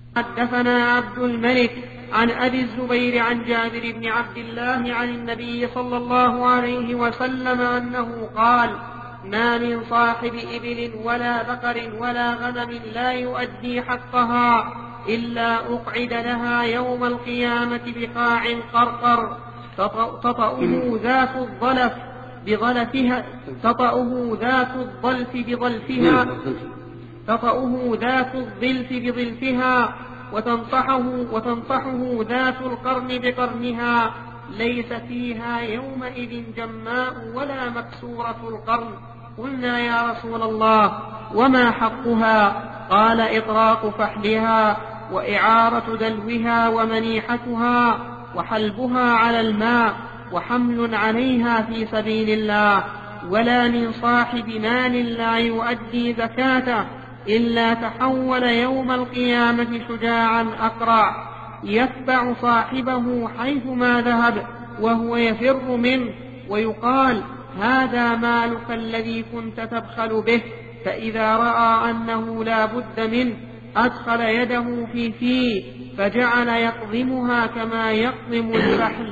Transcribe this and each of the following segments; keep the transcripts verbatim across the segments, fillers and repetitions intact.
حدثنا عبد الملك عن أبي الزبير عن جابر بن عبد الله عن النبي صلى الله عليه وسلم أنه قال: ما من صاحب إبل ولا بقر ولا غنم لا يؤدي حقها إلا أقعد لها يوم القيامة بقاع قرقر تطأه ذات الظلف بظلفها تطأه ذات الظلف بظلفها تطأه ذات الظلف بظلفها وتنطحه, وتنطحه ذات القرن بقرنها، ليس فيها يومئذ جماء ولا مكسورة القرن. قلنا يا رسول الله وما حقها؟ قال: إطراق فحلها وإعارة دلوها ومنيحتها وحلبها على الماء وحمل عليها في سبيل الله. ولا من صاحب مال لا يؤدي زكاته إلا تحول يوم القيامة شجاعا أقرع يتبع صاحبه حيثما ذهب وهو يفر منه، ويقال: هذا مالك الذي كنت تبخل به. فإذا رأى أنه لا بد منه أدخل يده في فيه فجعل يقضمها كما يقضم الفحل.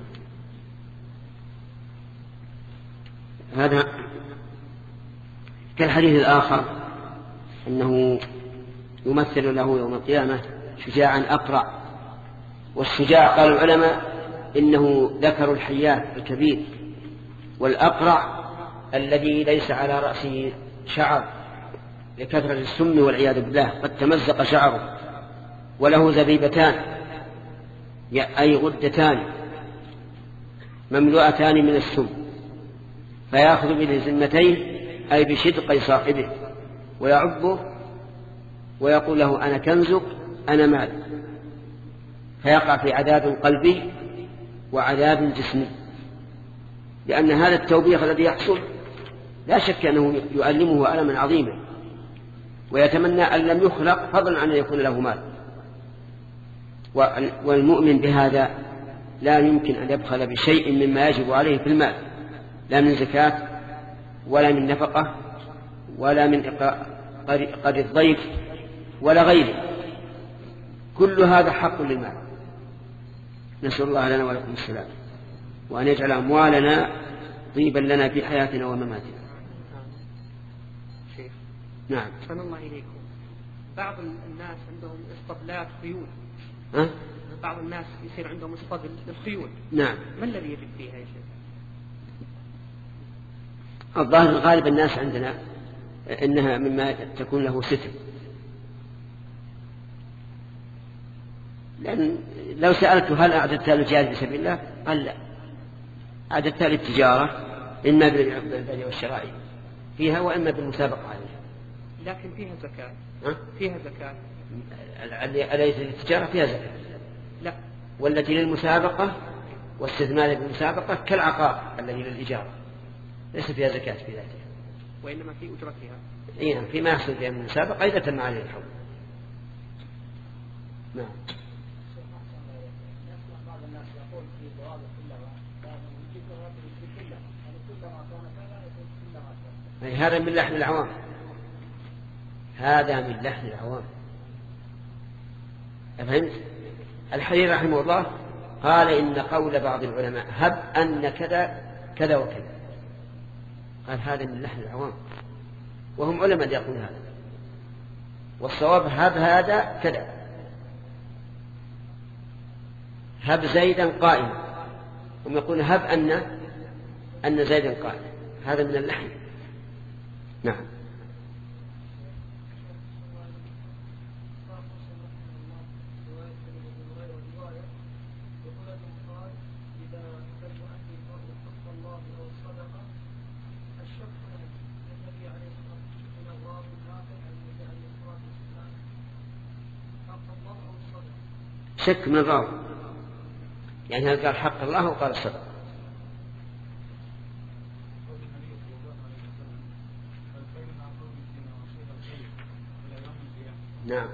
هذا كالحديث الآخر أنه يمثل له يوم القيامة شجاعا أقرع. والشجاع قال العلماء إنه ذكر الحيات الكبير، والأقرع الذي ليس على رأسه شعر لكثرة السم والعياذ بالله، قد تمزق شعره وله زبيبتان أي غدتان مملوءتان من السم، فيأخذ بذمتيه أي بشدقي صاحبه ويعبه ويقول له: أنا كنزك أنا مالك، فيقع في عذاب قلبي وعذاب جسمي، لأن هذا التوبيخ الذي يحصل لا شك أنه يؤلمه ألما عظيما، ويتمنى أن لم يخلق فضلا عن أن يكون له مال. والمؤمن بهذا لا يمكن أن يبخل بشيء مما يجب عليه في المال، لا من زكاة ولا من نفقة ولا من قرض الضيف ولا غيره، كل هذا حق للمال. نسأل الله لنا ولكم السلام، وأن يجعل أموالنا طيبا لنا في حياتنا ومماتنا. شيخ. نعم. أحسن الله إليكم. بعض الناس عندهم اسطبلات خيول. ها؟ بعض الناس يصير عندهم اسطبل للخيول. نعم. ما الذي يجب فيها يا شيخ؟ الظاهر غالب الناس عندنا إنها مما تكون له ستر، لأن لو سألته هل أعددتها للجهاد في سبيل الله؟ قال لا، أعددتها للتجارة إما بالبيع والشراء فيها وإما بالمسابقة عليها. لكن فيها زكاة. ها؟ فيها زكاة. أليس للتجارة فيها زكاة؟ لا. والتي للمسابقة واستثمار بالمسابقة كالعقار الذي للإجارة ليس فيها زكاة في ذاتها، وإنما في أجرتها. إيه، فيما يحصل فيها من المسابقة إذا تم عليه الحول. نعم. هذا من لحن العوام، هذا من لحن العوام. أفهمت؟ الحريري رحمه الله قال إن قول بعض العلماء هب أن كذا كذا وكذا، قال هذا من لحن العوام، وهم علماء يقولون هذا، والصواب هب هذا كذا، هب زيدا قائما، هم يقولون هب أن أن زيدا قائما، هذا من اللحن. نعم. شك من الراوي، يعني هل قال حق الله وقال الصدق؟ نعم.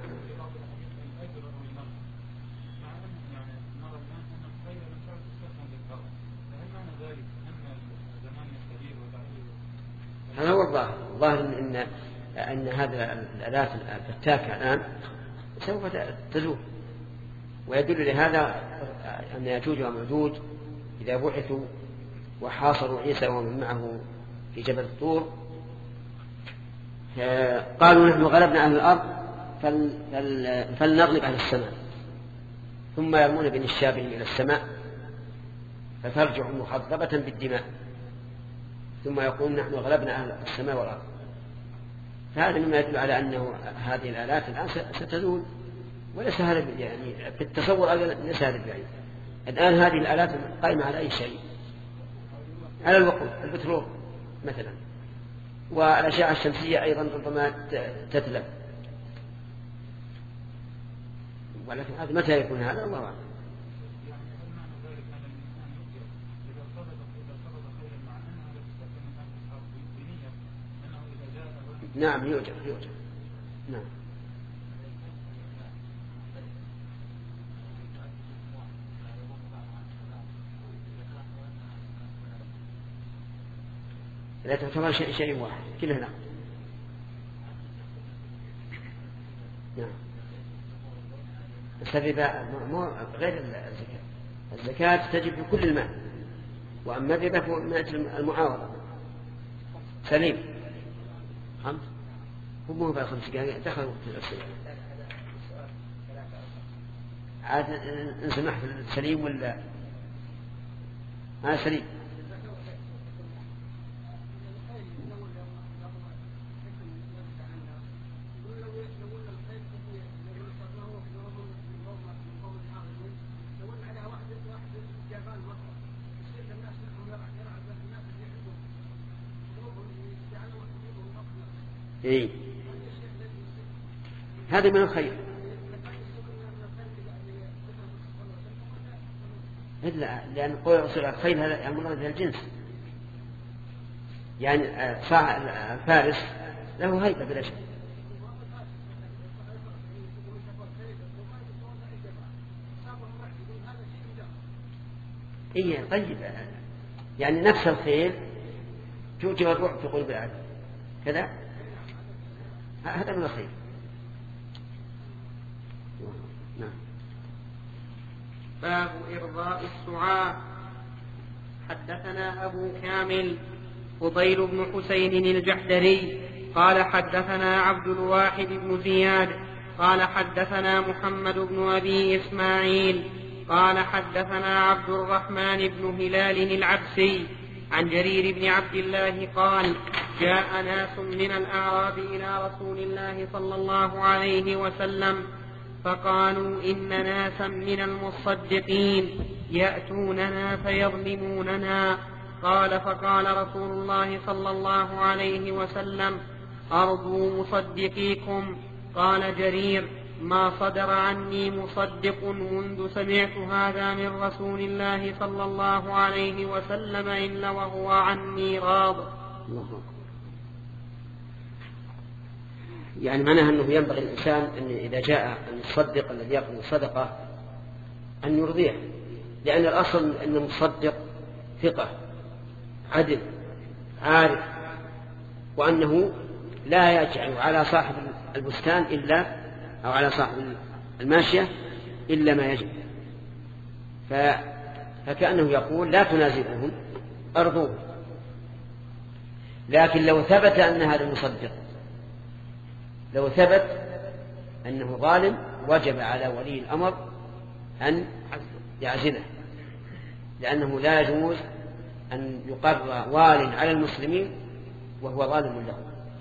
هذا هو الظاهر، الظاهر إن, إن هذا الآلات الفتاكة الآن سوف تزول. ويدل لهذا أن يأجوج ومأجوج إذا بعثوا وحاصروا عيسى ومن معه في جبل الطور قالوا نحن غلبنا أهل الأرض فل... فل... فلنغلب أهل السماء، ثم يرمون بنشابهم إلى السماء فترجع مخضبة بالدماء، ثم يقول نحن غلبنا أهل السماء والأرض. فهذا مما يدل على أنه هذه الآلات الآن ستزول وليس هذا يعني في التصور ليس هذا بعيد. الآن هذه الآلات قائمة على أي شيء، على الوقود، البترول مثلا، والأشعة الشمسية أيضا ربما تتلف. ولكن هذا متى يكون هذا الله أعلم. نعم يوجد يوجد نعم. لا تعتبر شيء شيء واحد كلها نعم. نعم بس الربا مو غير الزكاة. الزكاة تجب في كل المال، وأما الربا فهو من أجل المعاوضة. سليم خمس هو مو بقى خمس دقائق دخلوا في الأسئلة. عاد نسمح في السليم ولا ما سليم؟ إيه هذا من الخير. إلا لأن قول الرسول الخير هذا يأمر به الجنس، يعني فارس له هيبة بلا شك. إيه طيب يعني نفس الخير توجب الروح في قلوب العبد كذا، هذا من الخير. نعم. باب إرضاء السعاة. حدثنا أبو كامل فضيل بن حسين الجحدري قال حدثنا عبد الواحد بن زياد قال حدثنا محمد بن أبي إسماعيل قال حدثنا عبد الرحمن بن هلال العبسي عن جرير بن عبد الله قال جاء ناس من الأعراب إلى رسول الله صلى الله عليه وسلم فقالوا إن ناسا من المصدقين يأتوننا فيظلموننا. قال فقال رسول الله صلى الله عليه وسلم أرضوا مصدقيكم. قال جرير ما صدر عني مصدق منذ سمعت هذا من رسول الله صلى الله عليه وسلم إلا وهو عني راض. يعني معناها أنه ينبغي الإنسان أن إذا جاء المصدق الذي يقبل الصدقة أن يرضيه، لأن الأصل أن المصدق ثقة عدل عارف، وأنه لا يجعل على صاحب البستان إلا أو على صاحب الماشية إلا ما يجب. فكأنه يقول لا تنازلهم أرضوه. لكن لو ثبت أن هذا المصدق لو ثبت أنه ظالم وجب على ولي الأمر أن يعزله، لأنه لا يجوز أن يقر وال على المسلمين وهو ظالم له.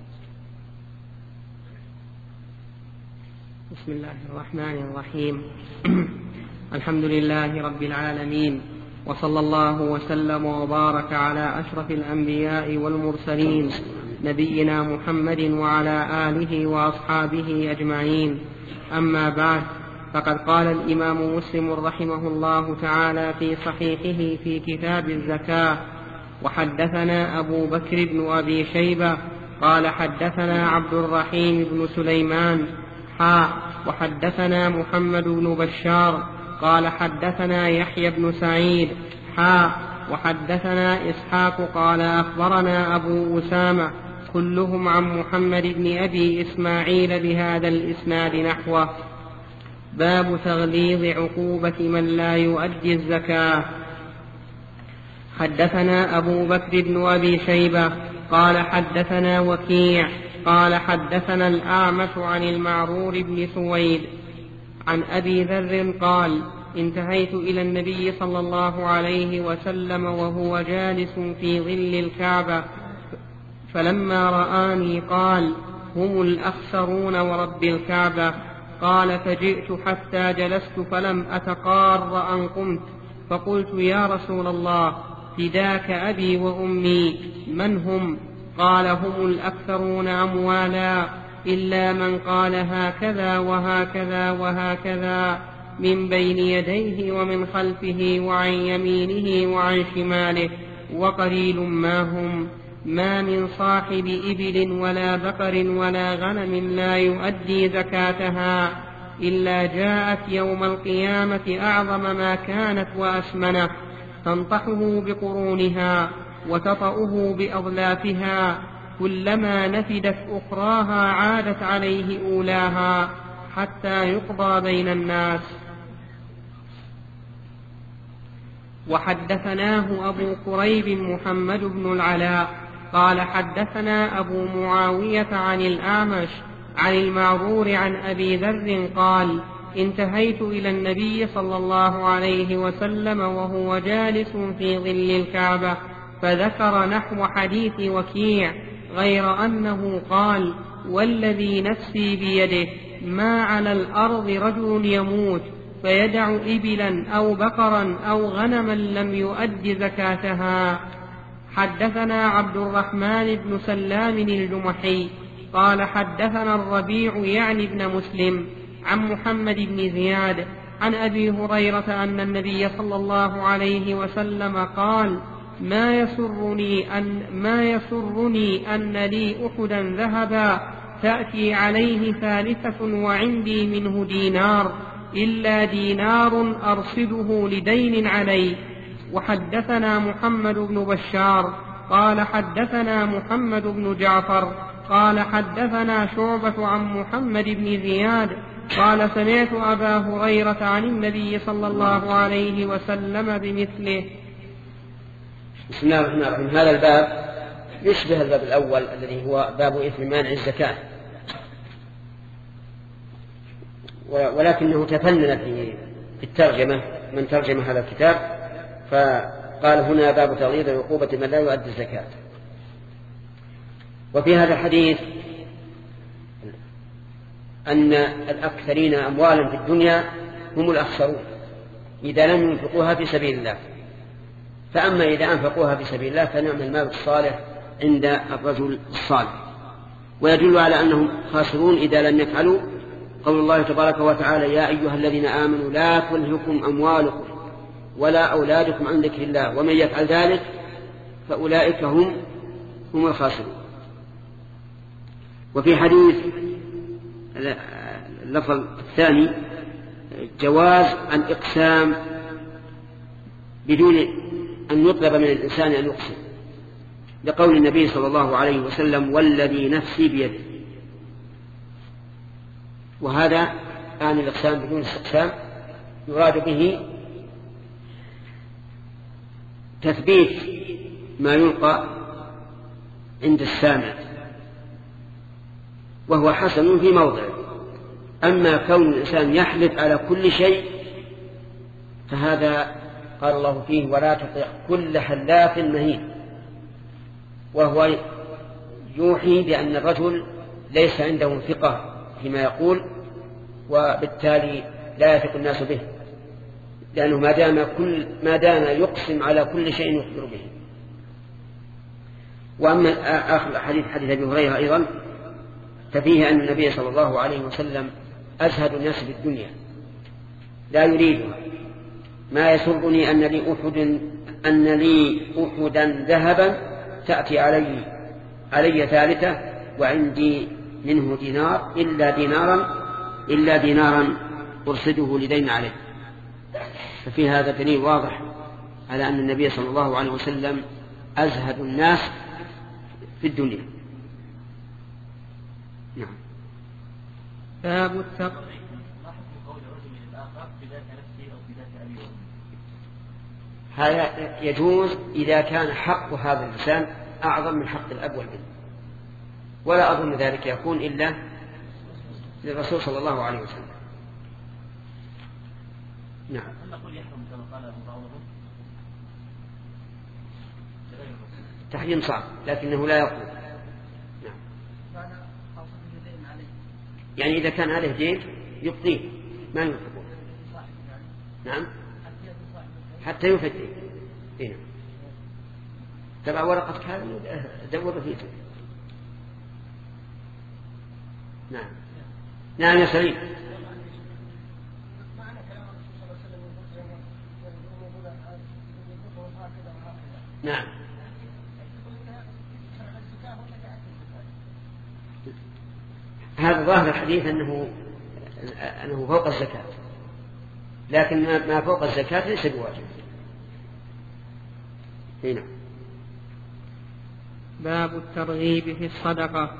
بسم الله الرحمن الرحيم. الحمد لله رب العالمين، وصلى الله وسلم وبارك على أشرف الأنبياء والمرسلين نبينا محمد وعلى آله وأصحابه أجمعين. أما بعد، فقد قال الإمام مسلم رحمه الله تعالى في صحيحه في كتاب الزكاة: وحدثنا أبو بكر بن أبي شيبة قال حدثنا عبد الرحيم بن سليمان حاء وحدثنا محمد بن بشار قال حدثنا يحيى بن سعيد حاء وحدثنا إسحاق قال أخبرنا أبو أسامة كلهم عن محمد بن أبي إسماعيل بهذا الإسناد نحوه. باب تغليظ عقوبة من لا يؤدي الزكاة. حدثنا أبو بكر بن أبي شيبة قال حدثنا وكيع قال حدثنا الأعمش عن المعرور بن سويد عن أبي ذر قال انتهيت إلى النبي صلى الله عليه وسلم وهو جالس في ظل الكعبة فلما رآني قال هم الأخسرون ورب الكعبة. قال فجئت حتى جلست فلم أتقار أن قمت فقلت يا رسول الله فداك أبي وأمي من هم؟ قال هم الأكثرون أموالا إلا من قال هكذا وهكذا وهكذا من بين يديه ومن خلفه وعن يمينه وعن شماله وقليل ما هم. ما من صاحب إبل ولا بقر ولا غنم لا يؤدي زكاتها إلا جاءت يوم القيامة أعظم ما كانت وأسمنه تنطحه بقرونها وتطأه بأضلافها كلما نفدت أخراها عادت عليه أولاها حتى يقضى بين الناس. وحدثناه أبو كريب محمد بن العلاء قال حدثنا أبو معاوية عن الأعمش عن المعرور عن أبي ذر قال انتهيت إلى النبي صلى الله عليه وسلم وهو جالس في ظل الكعبة فذكر نحو حديث وكيع غير أنه قال والذي نفسي بيده ما على الأرض رجل يموت فيدع إبلا أو بقرا أو غنما لم يؤد زكاتها. حدثنا عبد الرحمن بن سلام الجمحي قال حدثنا الربيع يعني ابن مسلم عن محمد بن زياد عن أبي هريرة أن النبي صلى الله عليه وسلم قال ما يسرني أن, ما يسرني أن لي أحدا ذهبا تأتي عليه ثالثة وعندي منه دينار إلا دينار أرصده لدين علي. وحدثنا محمد بن بشار قال حدثنا محمد بن جعفر قال حدثنا شعبة عن محمد بن زياد قال سمعت أبا هريرة عن النبي صلى الله عليه وسلم بمثله. بسم الله الرحمن الرحيم. هذا الباب يشبه الباب الأول الذي هو باب إثم مانع الزكاة، ولكنه تفنن في الترجمة من ترجم هذا الكتاب فقال هنا باب تغليظ عقوبة من لا يؤدي الزكاة. وفي هذا الحديث أن الأكثرين أموالا في الدنيا هم الأخسرون إذا لم ينفقوها في سبيل الله، فأما إذا أنفقوها في سبيل الله فنعم المال الصالح عند الرجل الصالح. ويدل على أنهم خاسرون إذا لم يفعلوا قول الله تبارك وتعالى يا أيها الذين آمنوا لا تلهكم أموالكم ولا أولادكم عن ذكر الله ومن يفعل ذلك فأولئك هم هم الخاسرون. وفي حديث اللفظ الثاني جواز الإقسام بدون أن يطلب من الإنسان أن يقسم، لقول النبي صلى الله عليه وسلم والذي نفسي بيده. وهذا عن الإقسام بدون استقسام يراد به تثبيت ما يلقى عند السامع وهو حسن في موضعه. أما كون الإنسان يحلف على كل شيء فهذا قال الله فيه ولا تطع كل حلاف مهين، وهو يوحي بأن الرجل ليس عنده ثقة فيما يقول وبالتالي لا يثق الناس به، لأنه ما دام كل ما دام يقسم على كل شيء يخبر به. وأما آخر حديث حديث أبي هريرة أيضا ففيه أن النبي صلى الله عليه وسلم أزهد الناس في الدنيا لا يريدها. ما يسرني أن لي أحد أن لي أحدا ذهبا تأتي علي علي ثالثة وعندي منه دينار إلا دينارا إلا دينارا أرصده لدين عليه. ففي هذا دليل واضح على أن النبي صلى الله عليه وسلم أزهد الناس في الدنيا. نعم. باب التقوى. هذا يجوز إذا كان حق هذا الإنسان أعظم من حق الأب والابن، ولا أظن ذلك يكون إلا للرسول صلى الله عليه وسلم. نعم. تحريم صعب لكنه لا يقول. نعم. يعني إذا كان عليه دين يقضيه ما ينفقه. نعم. حتى يفدي. إيه. تبع ورقة كامل دور فيه. نعم. نعم يا سليم. نعم. هذا ظاهر الحديث أنه أنه فوق الزكاة، لكن ما فوق الزكاة ليس بواجب. هنا باب الترغيب في الصدقة.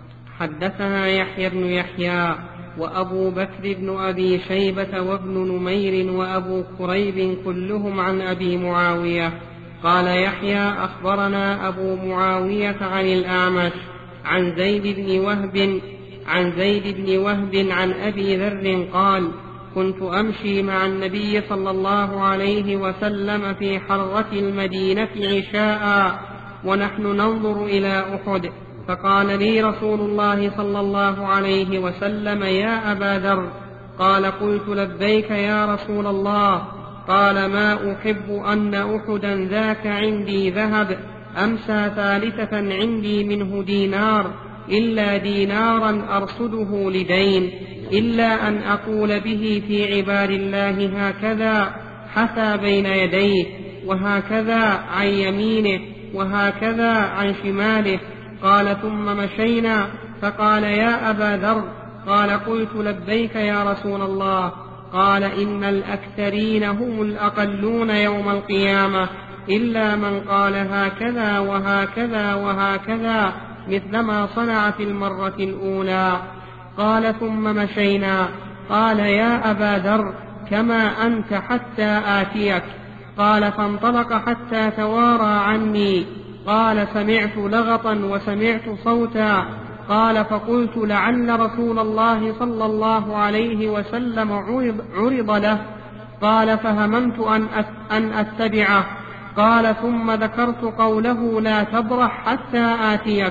حدثنا يحيى بن يحيى وأبو بكر بن أبي شيبة وابن نمير وأبو كريب كلهم عن أبي معاوية قال يحيى أخبرنا أبو معاوية عن الأعمش عن زيد بن وهب عن زيد بن وهب عن أبي ذر قال كنت أمشي مع النبي صلى الله عليه وسلم في حرة المدينة عشاء ونحن ننظر إلى أحد، فقال لي رسول الله صلى الله عليه وسلم يا أبا ذر، قال قلت لبيك يا رسول الله، قال ما أحب أن أحدا ذاك عندي ذهب أمسى ثالثة عندي منه دينار إلا دينارا أرصده لدين، إلا أن أقول به في عباد الله هكذا حثى بين يديه وهكذا عن يمينه وهكذا عن شماله. قال ثم مشينا، فقال يا أبا ذر، قال قلت لبيك يا رسول الله، قال إن الأكثرين هم الأقلون يوم القيامة إلا من قال هكذا وهكذا وهكذا مثلما صنع في المرة الأولى. قال ثم مشينا. قال يا أبا ذر كما أنت حتى آتيك. قال فانطلق حتى توارى عني. قال سمعت لغطا وسمعت صوتا. قال فقلت لعل رسول الله صلى الله عليه وسلم عرض, عرض له. قال فهممت أن, أن أتبعه. قال ثم ذكرت قوله لا تبرح حتى آتيك.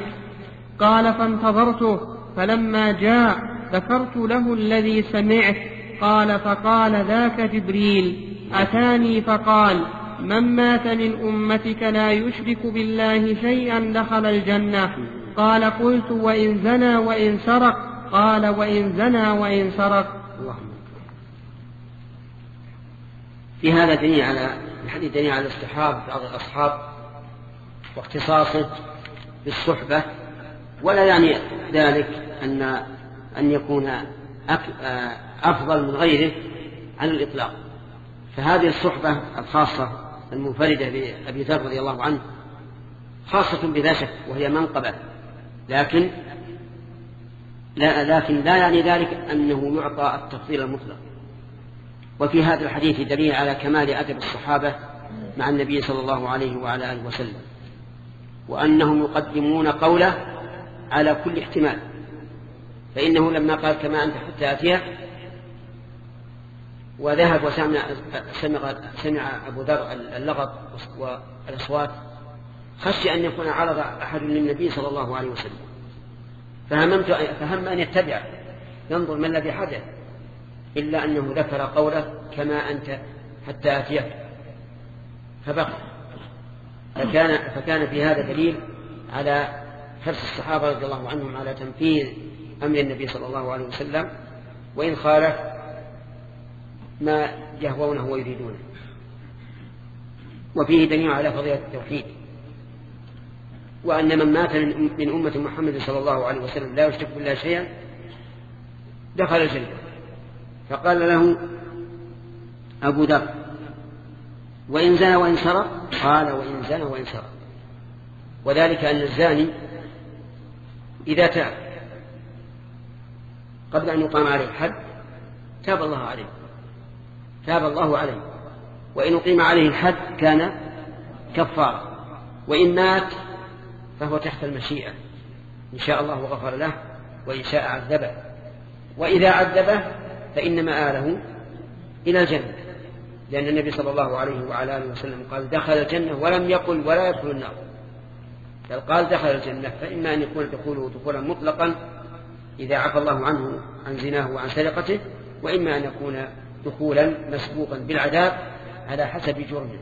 قال فانتظرته، فلما جاء ذكرت له الذي سمعت. قال فقال ذاك جبريل أتاني فقال من مات من أمتك لا يشرك بالله شيئا دخل الجنة. قال قلت وإن زنى وإن سرق؟ قال وإن زنى وإن سرق. في هذا دليل على الحديث دليل على استحباب بعض الأصحاب واختصاصه بالصحبة، ولا يعني ذلك أن أن يكون أفضل من غيره على الإطلاق. فهذه الصحبة الخاصة المنفردة بأبي ذر رضي الله عنه خاصة بلا شك وهي منقبة، لكن لا لكن لا يعني ذلك أنه يعطى التفضيل المطلق. وفي هذا الحديث دليل على كمال أدب الصحابة مع النبي صلى الله عليه وعلى آله وسلم، وأنهم يقدمون قوله على كل احتمال. فإنه لما قال كما أنت حتى أتيه وذهب وسمع سمع, سمع أبو ذر اللغط والأصوات خشي أن يكون عرض أحد للنبي صلى الله عليه وسلم، فهممت فهم أن يتبع ينظر ما الذي حدث، إلا أنه ذكر قوله كما أنت حتى أتيك فبقى. فكان, فكان في هذا دليل على حرص الصحابة رضي الله عنهم على تنفيذ أمر النبي صلى الله عليه وسلم وإن خالف ما يهوونه ويريدونه. وفيه دليل على فضيلة التوحيد، وأن من مات من أمة محمد صلى الله عليه وسلم لا يشرك بالله شيئا دخل الجنة. فقال له أبو ذر وإن زنى وإن سرق؟ قال وإن زنى وإن سرق. وذلك أن الزاني إذا تاب قبل أن يقام عليه الحد تاب الله عليه تاب الله عليه، وإن أقيم عليه الحد كان كفارة، وإن مات فهو تحت المشيئة، إن شاء الله غفر له وإن شاء عذبه، وإذا عذبه فإن مآله إلى الجنة، لأن النبي صلى الله عليه وعلى آله وسلم قال دخل الجنة ولم يقل ولا يدخل النار، بل قال دخل الجنة، فإما أن يكون دخوله دخولا مطلقا إذا عفى الله عنه عن زناه وعن سرقته، وإما أن يكون دخولا مسبوقا بالعذاب على حسب جرمه.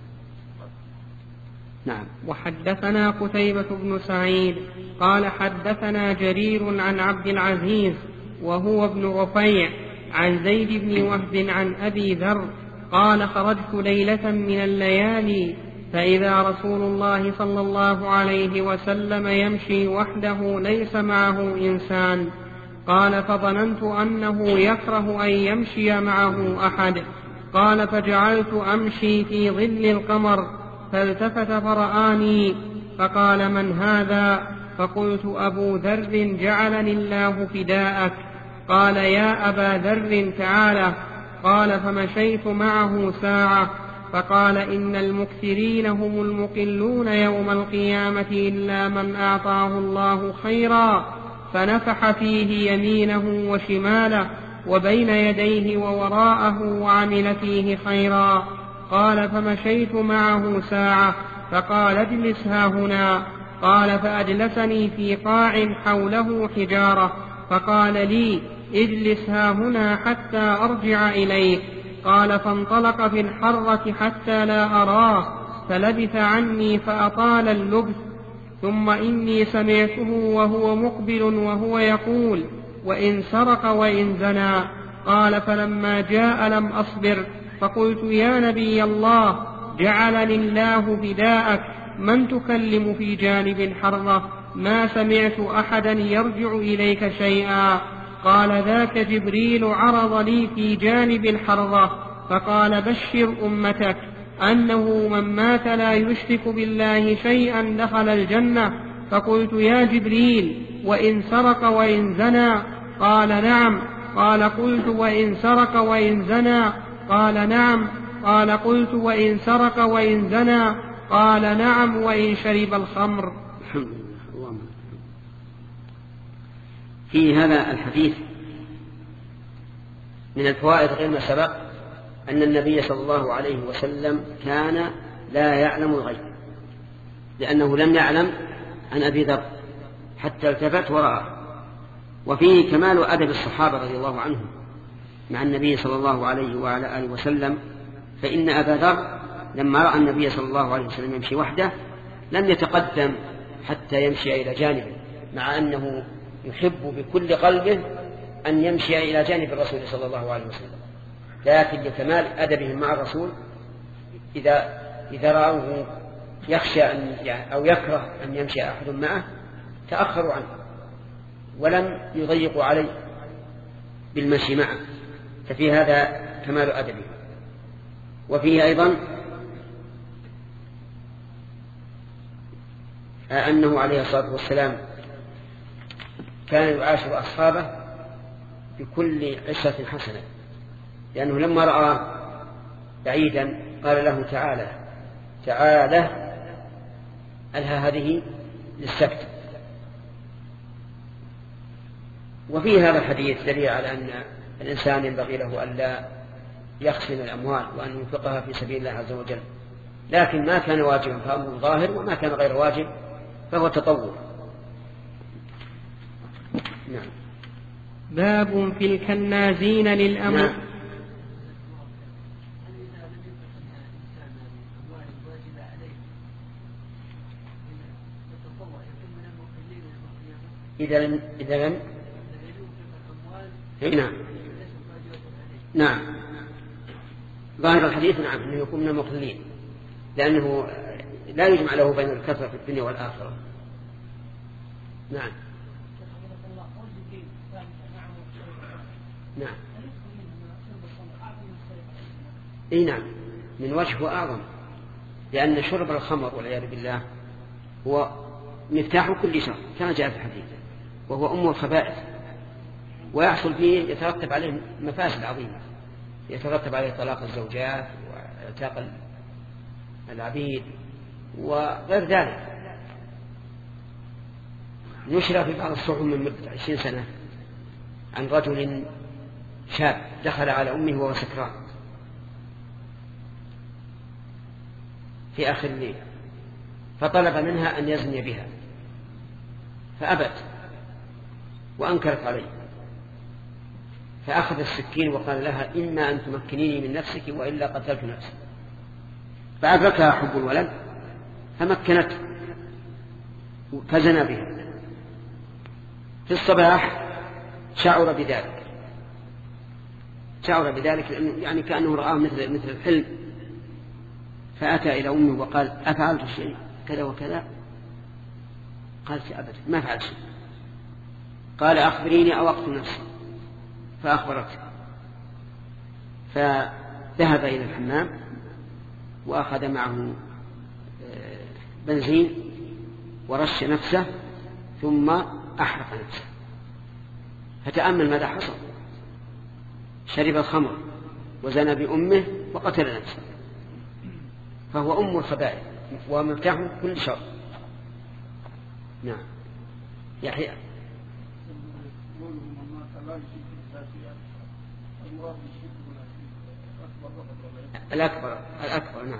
نعم. وحدثنا قتيبة بن سعيد قال حدثنا جرير عن عبد العزيز وهو ابن رفيع عن زيد بن وهب عن أبي ذر قال خرجت ليلة من الليالي فإذا رسول الله صلى الله عليه وسلم يمشي وحده ليس معه إنسان، قال فظننت أنه يكره أن يمشي معه أحد، قال فجعلت أمشي في ظل القمر فالتفت فرآني فقال من هذا؟ فقلت أبو ذر جعلني الله فداءك. قال يا أبا ذر تعالى. قال فمشيت معه ساعة فقال إن المكثرين هم المقلون يوم القيامة إلا من أعطاه الله خيرا فنفح فيه يمينه وشماله وبين يديه ووراءه وعمل فيه خيرا. قال فمشيت معه ساعة فقال اجلس هاهنا. قال فأجلسني في قاع حوله حجارة فقال لي اجلس هاهنا حتى أرجع إليك. قال فانطلق في الحرة حتى لا أراه فلبث عني فأطال اللبث، ثم إني سمعته وهو مقبل وهو يقول وإن سرق وإن زنى. قال فلما جاء لم أصبر فقلت يا نبي الله جعلني الله فداءك من تكلم في جانب الحرة؟ ما سمعت أحدا يرجع إليك شيئا. قال ذاك جبريل عرض لي في جانب الحرة فقال بشر أمتك أنه من مات لا يشرك بالله شيئا دخل الجنة. فقلت يا جبريل وإن سرق وإن زنى؟ قال نعم. قال قلت وإن سرق وإن زنى؟ قال نعم. قال قلت وإن سرق وإن زنى؟ قال نعم وإن شرب الخمر. في هذا الحديث من الفوائد غير ما سبق أن النبي صلى الله عليه وسلم كان لا يعلم الغيب، لأنه لم يعلم عن أبي ذر حتى التفت ورأى. وفيه كمال أدب الصحابة رضي الله عنهم مع النبي صلى الله عليه وعلى آله وسلم، فإن أبا ذر لما رأى النبي صلى الله عليه وسلم يمشي وحده لم يتقدم حتى يمشي إلى جانبه، مع أنه يحب بكل قلبه أن يمشي إلى جانب الرسول صلى الله عليه وسلم، لكن لكمال أدبهم مع الرسول إذا إذا رأوه يخشى أن أو يكره أن يمشي أحد معه تأخروا عنه ولم يضيقوا عليه بالمشي معه، ففي هذا كمال أدبه. وفيه أيضا أنه عليه الصلاة والسلام كان يعاشر أصحابه بكل عشرة حسنة، لأنه لما رأى بعيدا قال له تعالى تعالى ألها هذه للسكت. وفي هذا الحديث دليل على أن الإنسان ينبغي له أن لا يخسن الأموال وأن ينفقها في سبيل الله عز وجل، لكن ما كان واجبا فأمره ظاهر، وما كان غير واجب فهو تطوع. نعم. باب في الكنازين للأمر. نعم. إذا لم إذا لم نعم نعم ظاهر الحديث نعم أنه يكون من المقلين، لأنه لا يجمع له بين الكثرة في الدنيا والآخرة. نعم نعم اي نعم من وجه أعظم، لأن شرب الخمر والعياذ بالله هو مفتاح كل شر كما جاء في الحديث، وهو أم الخبائث، ويحصل فيه يترتب عليه مفاسد عظيمة. يترتب عليه طلاق الزوجات وعتاق العبيد وغير ذلك. نشر في بعض الصحف من مدة عشرين سنة عن رجل شاب دخل على أمه وهو سكران في آخر الليل، فطلب منها أن يزني بها فأبت وأنكرت عليه، فأخذ السكين وقال لها إما أن تمكنيني من نفسك وإلا قتلت نفسي. فأدركها حب الولد فمكنت فزنى بها. في الصباح شعر بذلك شعر بذلك يعني كأنه رآه مثل مثل الحلم، فأتى إلى أمه وقال أفعلت شيء كذا وكذا؟ قالت أبدا ما فعلت شيء. قال أخبريني أو أقتل نفسي، فأخبرته، فذهب إلى الحمام وأخذ معه بنزين ورش نفسه ثم أحرق نفسه. فتأمل ماذا حصل، شرب الخمر وزنى بأمه وقتل نفسه، فهو أم الخبائث ومفتاح كل شر. نعم. يحيى الأكبر الأكبر نعم.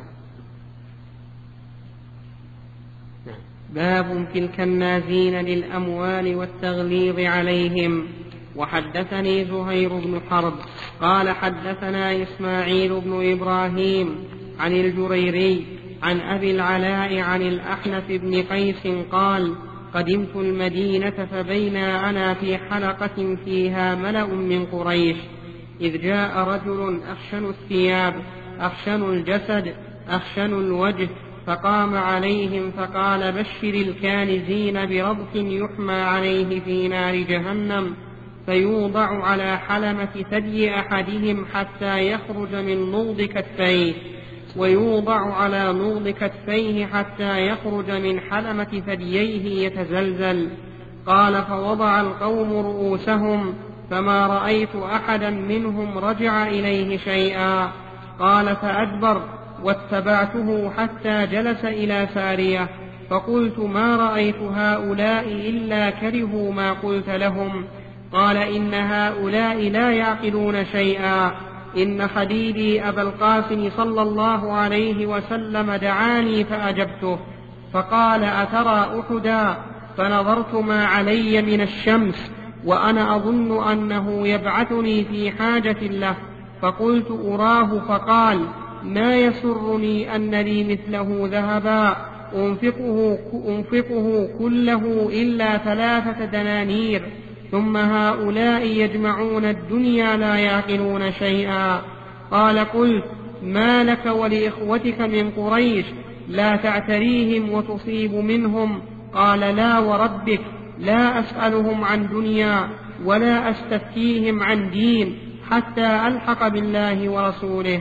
نعم. باب في الكنازين للأموال والتغليظ عليهم. وحدثني زهير بن حرب قال حدثنا إسماعيل بن إبراهيم عن الجريري عن أبي العلاء عن الأحنف بن قيس قال قدمت المدينة فبينا أنا في حلقة فيها ملأ من قريش إذ جاء رجل أخشن الثياب أخشن الجسد أخشن الوجه فقام عليهم فقال بشر الكانزين بربط يحمى عليه في نار جهنم فيوضع على حلمة ثدي أحدهم حتى يخرج من نوض كتفيه ويوضع على نوض كتفيه حتى يخرج من حلمة ثدييه يتزلزل. قال فوضع القوم رؤوسهم فما رأيت أحدا منهم رجع إليه شيئا. قال فأدبر واتبعته حتى جلس إلى سارية فقلت ما رأيت هؤلاء إلا كرهوا ما قلت لهم. قال إن هؤلاء لا يعقلون شيئا. إن خديدي أبا القاسم صلى الله عليه وسلم دعاني فأجبته فقال أترى أحدا؟ فنظرت ما علي من الشمس وأنا أظن أنه يبعثني في حاجة له، فقلت أراه، فقال ما يسرني أن لي مثله ذهبا أنفقه, أنفقه كله إلا ثلاثة دنانير، ثم هؤلاء يجمعون الدنيا لا يعقلون شيئا. قال قلت ما لك ولإخوتك من قريش لا تعتريهم وتصيب منهم؟ قال لا وربك لا أسألهم عن دنيا ولا أستفتيهم عن دين حتى ألحق بالله ورسوله.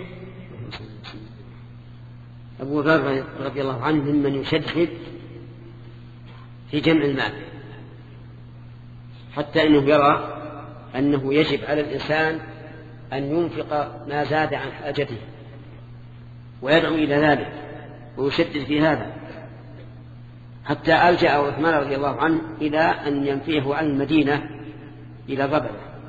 أبو ذر رضي الله عنه ممن يشدد في جمع المال، حتى أنه يرى أنه يجب على الإنسان أن ينفق ما زاد عن حاجته ويدعو إلى ذلك ويشدد في هذا، حتى ألجأ عثمان رضي الله عنه إلى أن ينفيه عن المدينة إلى ضبع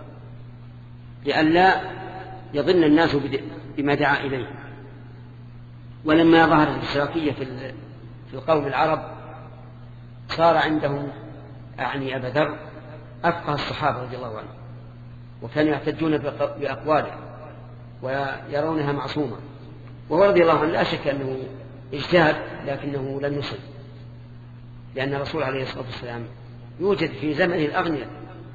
لئلا يظن الناس بما دعا إليه. ولما ظهرت الاشتراكية في القوم العرب صار عندهم أعني أبا ذر أفقه الصحابة رضي الله عنه، وكانوا يحتجون بأقواله ويرونها معصومة، وهو رضي الله عنه لا شك أنه اجتهد لكنه لم يصل، لأن الرسول عليه الصلاة والسلام يوجد في زمن الأغنياء.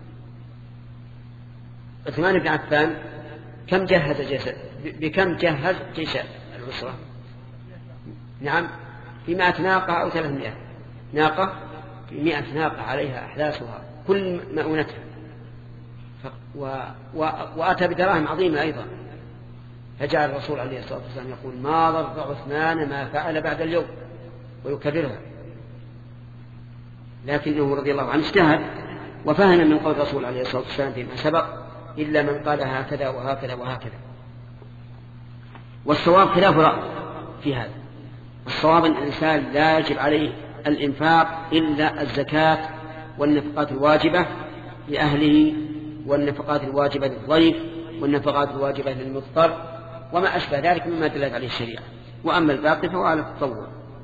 عثمان بن عفان كم جهز جيش بكم جهز جيش العسرة؟ نعم بمئة ناقة أو ثلاثمائة ناقة، بمئة ناقة عليها أحداثها كل مؤونتها، و... و... وأتى بدراهم عظيمة أيضا. فجعل الرسول عليه الصلاة والسلام يقول ما ضر عثمان ما فعل بعد اليوم، ويكررها. لكنه رضي الله عنه اجتهد وفهم من قول الرسول عليه الصلاة والسلام فيما سبق إلا من قال هكذا وهكذا وهكذا. والصواب خلاف رأي في هذا. الصواب أن الإنسان لا يجب عليه الإنفاق إلا الزكاة والنفقات الواجبة لأهله والنفقات الواجبة للضيف والنفقات الواجبة للمضطر وما أشبه ذلك مما دلت عليه الشريعة، وأما الباقي فهو على التطوع.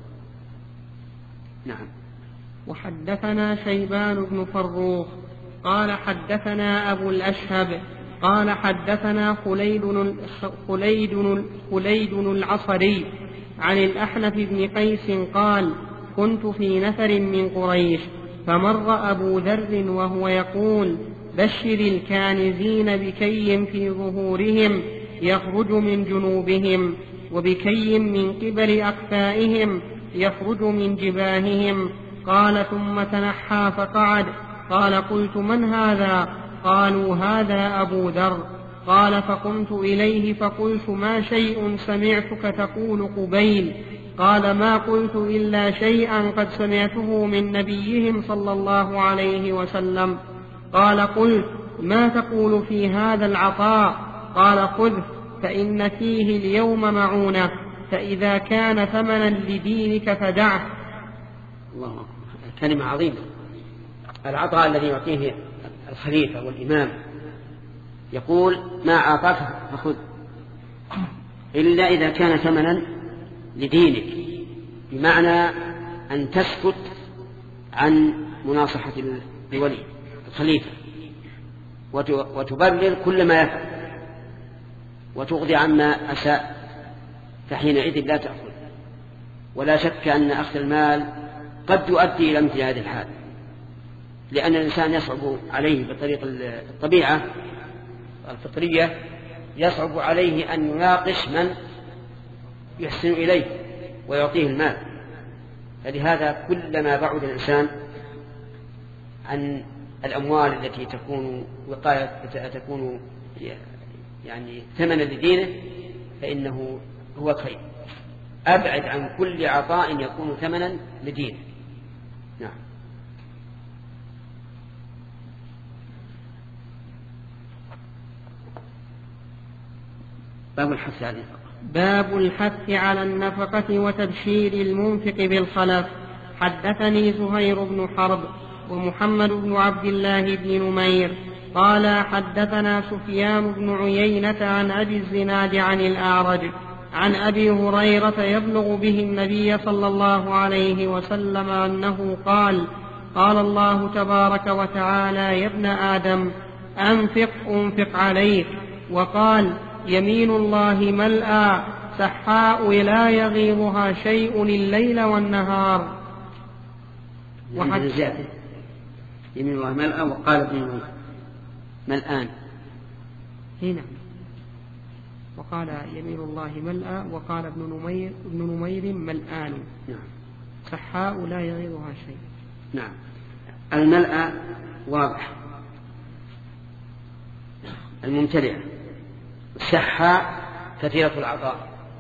نعم. وحدثنا شيبان بن فروخ قال حدثنا أبو الأشهب قال حدثنا خليد خليد خليد العصري عن الأحنف بن قيس قال كنت في نفر من قريش فمر أبو ذر وهو يقول بشر الكانزين بكي في ظهورهم يخرج من جنوبهم وبكي من قبل أكفائهم يخرج من جباههم. قال ثم تنحى فقعد. قال قلت من هذا؟ قالوا هذا أبو ذر. قال فقمت إليه فقلت ما شيء سمعتك تقول قبيل؟ قال ما قلت إلا شيئا قد سمعته من نبيهم صلى الله عليه وسلم. قال قلت ما تقول في هذا العطاء؟ قال خذه فإن فيه اليوم معونة فإذا كان ثمنا لدينك فدعه. الله أكبر. كلمة عظيمة. العطاء الذي يعطيه الخليفة والإمام يقول ما أعطاك فخذ إلا إذا كان ثمنا لدينك، بمعنى أن تسكت عن مناصحة الولي الخليفة وتبرر كل ما يفعل وتغضي عما أساء، فحينئذ لا تأخذ. ولا شك أن أخذ المال قد يؤدي إلى مثل هذه الحال، لأن الإنسان يصعب عليه بطريق الطبيعة الفطرية يصعب عليه أن يناقش من يحسن إليه ويعطيه المال. فلهذا كلما بعد الإنسان عن الأموال التي تكون وقاية تكون يعني ثمنا لدينه فإنه هو خير. أبعد عن كل عطاء يكون ثمنا لدينه. نعم. باب الحث على النفقة. باب الحث على النفقة وتبشير المنفق بالخلف. حدثني زهير بن حرب ومحمد بن عبد الله بن نمير قال حدثنا سفيان بن عيينة عن أبي الزناد عن الأعرج عن أبي هريرة يبلغ به النبي صلى الله عليه وسلم أنه قال قال الله تبارك وتعالى يا ابن آدم أنفق أنفق عليك. وقال يمين الله ملأى سحاء لا يغيضها شيء الليل والنهار. وحتى يمين الله ملأى. وقال ابن ملآن هنا وقال يمين الله ملأى وقال ابن نمير ابن نمير ملآن. نعم. سحاء لا يغيضها شيء. نعم. الملأى واضح الممتلئة. السحاء كثيرة العطاء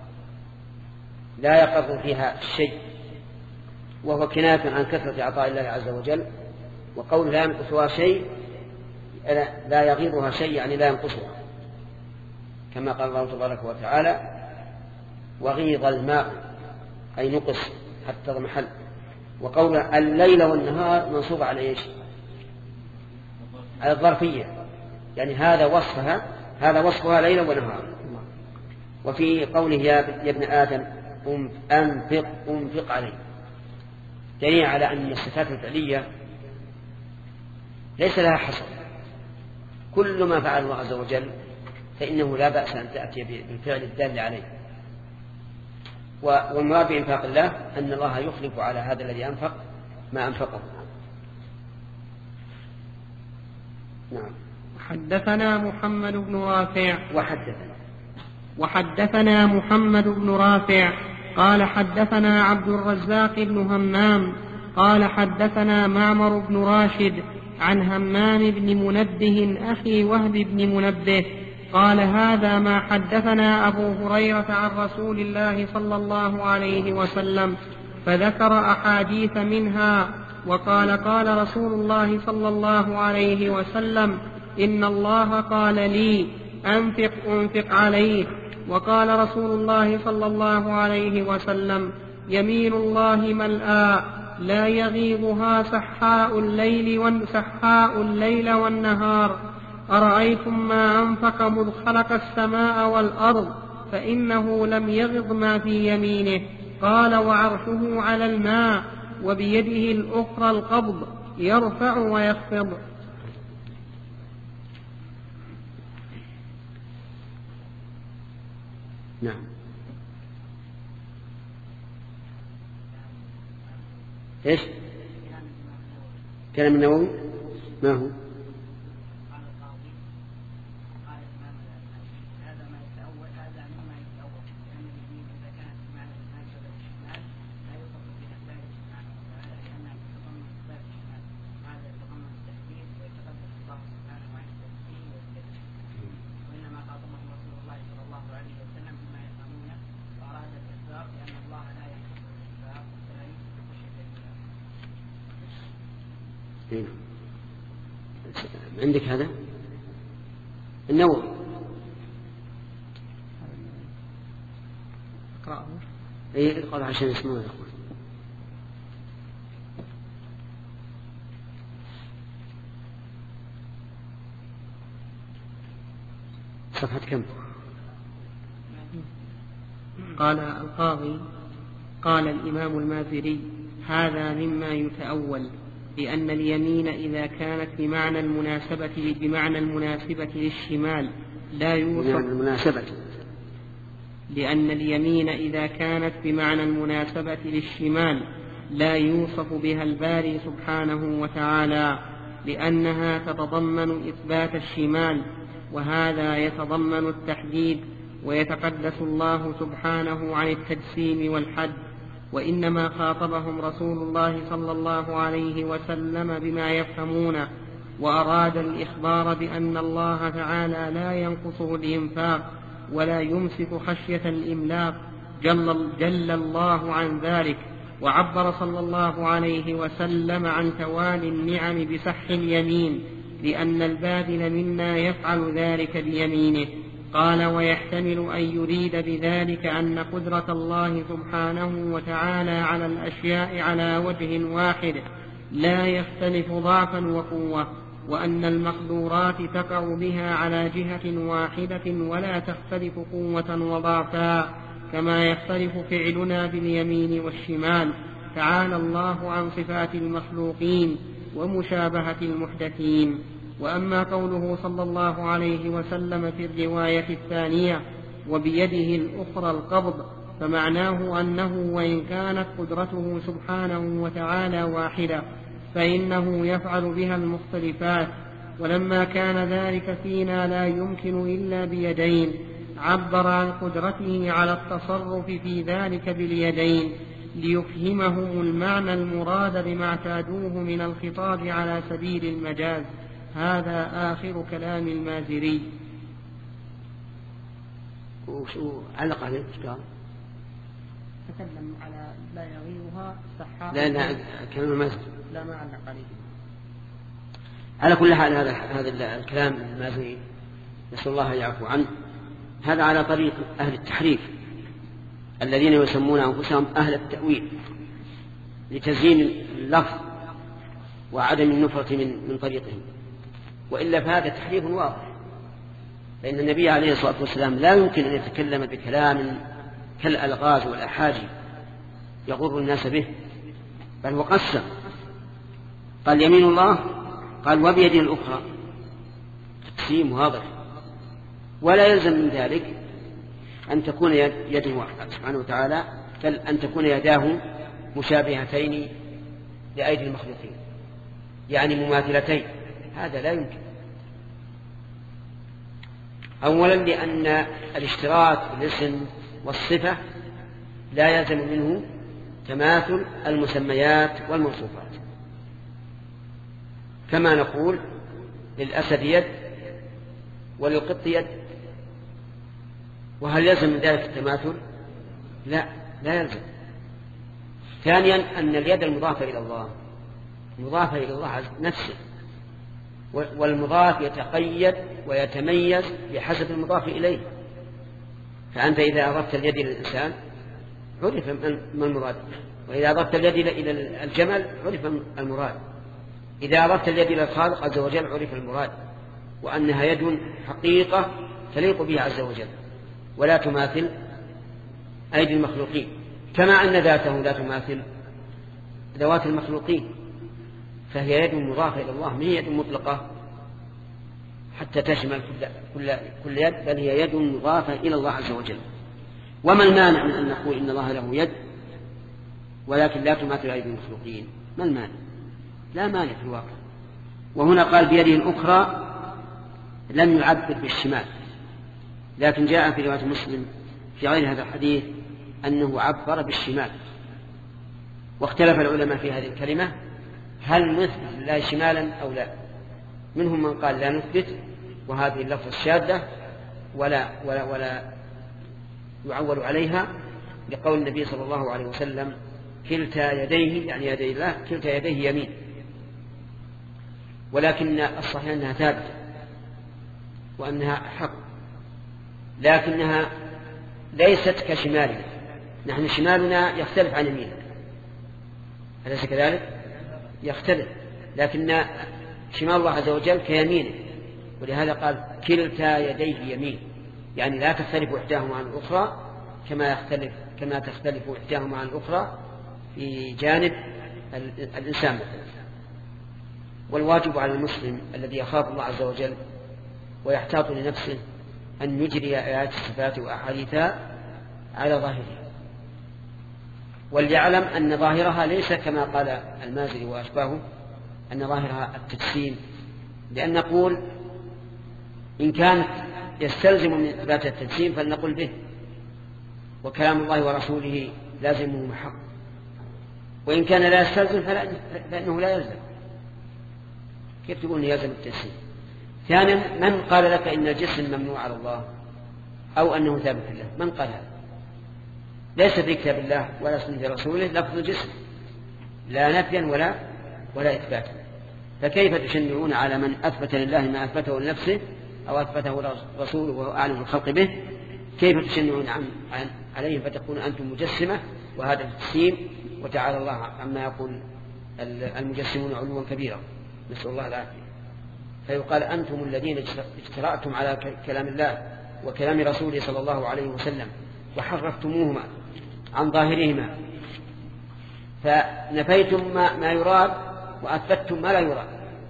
لا يقف فيها شيء، وهو كناية عن كثرة عطاء الله عز وجل. وقول لا ينقصها شيء لا يغيضها شيء يعني لا ينقصها، كما قال الله تبارك وتعالى وغيض الماء أي نقص حتى ضمحل. وقول الليل والنهار منصوب على ايش؟ على الظرفية، يعني هذا وصفها هذا وصفها ليلا ونهارا. وفي قوله يا ابن آدم أنفق أنفق عليه دليل على أن الصفات الفعلية ليس لها حصر. كل ما فعل الله عز وجل فإنه لا بأس أن تأتي بالفعل الدال عليه. والمراد بإنفاق الله أن الله يخلف على هذا الذي أنفق ما أنفقه. نعم. حدثنا محمد بن رافع وحدثنا وحدثنا محمد بن رافع قال حدثنا عبد الرزاق بن همام قال حدثنا معمر بن راشد عن همام بن منبه أخي وهب بن منبه قال هذا ما حدثنا أبو هريرة عن رسول الله صلى الله عليه وسلم، فذكر أحاديث منها وقال قال رسول الله صلى الله عليه وسلم إن الله قال لي أنفق أنفق عليك وقال رسول الله صلى الله عليه وسلم: يمين الله ملآ لا يغيضها سحاء الليل وسحاء الليل والنهار. أرأيتم ما أنفق مذ خلق السماء والأرض فإنه لم يغض ما في يمينه. قال: وعرشه على الماء وبيده الأخرى القبض يرفع ويخفض. نعم. ايش كلام النووي؟ ما هو؟ عندك هذا النووي اقرأه. اي اقرأ عشان يسمعون يا اخوان. صفحة كم؟ قال القاضي: قال الإمام المازري: هذا مما يتأول، لأن اليمين إذا كانت بمعنى المناسبة بمعنى المناسبة للشمال لا يوصف المناسبة لأن اليمين إذا كانت بمعنى المناسبة للشمال لا يوصف بها الباري سبحانه وتعالى، لأنها تتضمن إثبات الشمال، وهذا يتضمن التحديد، ويتقدس الله سبحانه عن التجسيم والحد. وإنما خاطبهم رسول الله صلى الله عليه وسلم بما يفهمونه، وأراد الإخبار بأن الله تعالى لا ينقصه الإنفاق ولا يمسك خشية الإملاق، جل, جل الله عن ذلك. وعبر صلى الله عليه وسلم عن توالي النعم بسح اليمين، لأن الباذل منا يفعل ذلك بيمينه. قال: ويحتمل أن يريد بذلك أن قدرة الله سبحانه وتعالى على الأشياء على وجه واحد لا يختلف ضعفا وقوة، وأن المقدورات تقع بها على جهة واحدة ولا تختلف قوة وضعفا، كما يختلف فعلنا باليمين والشمال. تعالى الله عن صفات المخلوقين ومشابهة المحدثين. وأما قوله صلى الله عليه وسلم في الرواية الثانية: وبيده الأخرى القبض، فمعناه أنه وإن كانت قدرته سبحانه وتعالى واحدة فإنه يفعل بها المختلفات. ولما كان ذلك فينا لا يمكن إلا بيدين، عبر عن قدرته على التصرف في ذلك باليدين ليفهمهم المعنى المراد بما اعتادوه من الخطاب على سبيل المجاز. هذا آخر كلام المازري. وشو علق عليه؟ ايش قال؟ تكلم على لا يغيرها سحاء. لا لا كلام المازري لا ما علق عليه. على كل حال هذا هذا الكلام المازري نسأل الله أن يعفو عنه. هذا على طريق أهل التحريف الذين يسمون أنفسهم أهل التأويل لتزيين اللفظ وعدم النفرة من من طريقهم. وإلا فهذا تحريف واضح، فإن النبي عليه الصلاة والسلام لا يمكن أن يتكلم بكلام كالألغاز والأحاجي يغر الناس به، بل هو قسم، قال يمين الله، قال وبيده الأخرى، تقسيم واضح. ولا يلزم من ذلك أن تكون يده سبحانه وتعالى بل أن تكون يداه مشابهتين لأيدي المخلوقين، يعني مماثلتين، هذا لا يمكن. أولا لأن الاشتراك بالاسم والصفة لا يلزم منه تماثل المسميات والموصوفات، كما نقول للأسد يد وللقط يد، وهل يلزم من ذلك التماثل؟ لا لا يلزم. ثانيا أن اليد المضافة إلى الله مضافة إلى الله نفسه، والمضاف يتقيد ويتميز بحسب المضاف إليه، فأنت إذا أضفت اليد إلى الإنسان عرف ما المراد، وإذا أضفت اليد إلى الجمل عرف المراد، إذا أضفت اليد إلى الخالق عز وجل عرف المراد، وأنها يد حقيقة تليق به عز وجل ولا تماثل أيدي المخلوقين، كما أن ذاته لا تماثل ذوات المخلوقين، فهي يد مضافة إلى الله، ما هي يد مطلقة حتى تشمل كل, كل, كل يد، بل هي يد مضافة إلى الله عز وجل. وما المانع من أن نقول إن الله له يد ولكن لا تماثل أيدي المخلوقين؟ ما المانع؟ لا مانع في الواقع. وهنا قال بيده الأخرى لم يعبر بالشمال، لكن جاء في رواية مسلم في غير هذا الحديث أنه عبر بالشمال. واختلف العلماء في هذه الكلمة، هل نثبت لله شمالا أو لا؟ منهم من قال لا نثبت، وهذه اللفظة الشاذة ولا, ولا, ولا يعول عليها لقول النبي صلى الله عليه وسلم كلتا يديه، يعني يدي الله كلتا يديه يمين، ولكن الصحيح أنها ثابتة وأنها حق، لكنها ليست كشمالنا، نحن شمالنا يختلف عن يميننا، أليس كذلك؟ يختلف، لكن شمال الله عز وجل كيمينه، ولهذا قال كلتا يديه يمين، يعني لا تختلف إحداهما عن الأخرى كما يختلف كما تختلف إحداهما عن الأخرى في جانب الإنسان مثلا. والواجب على المسلم الذي يخاف الله عز وجل ويحتاط لنفسه أن يجري آيات الصفات وأحاديثها على ظاهرها، وليعلم أن ظاهرها ليس كما قال المازري وأشباهه أن ظاهرها التجسيم، لأن نقول إن كانت يستلزم من إثبات التجسيم فلنقل به، وكلام الله ورسوله لازمه محق، وإن كان لا يستلزم فإنه لا يلزم. كيف تقول يلزم التجسيم؟ ثانيا، من قال لك إن الجسم ممنوع على الله أو أنه ثابت له؟ من قال هذا؟ ليس في كتاب الله ولا سنة رسوله لفظ الجسم، لا نفيا ولا ولا إثباتا، فكيف تشنعون على من أثبت لله ما أثبته لنفسه أو أثبته رسوله وهو أعلم الخلق به؟ كيف تشنعون عن عن عليهم فتكون أنتم مجسمة وهذا التجسيم؟ وتعالى الله عما يقول المجسمون علوا كبيرا، نسأل الله العافية. فيقال أنتم الذين اجترأتم على كلام الله وكلام رسوله صلى الله عليه وسلم وحرفتموهما عن ظاهرهما، فنفيتم ما, ما يراد وأثبتم ما لا يراد.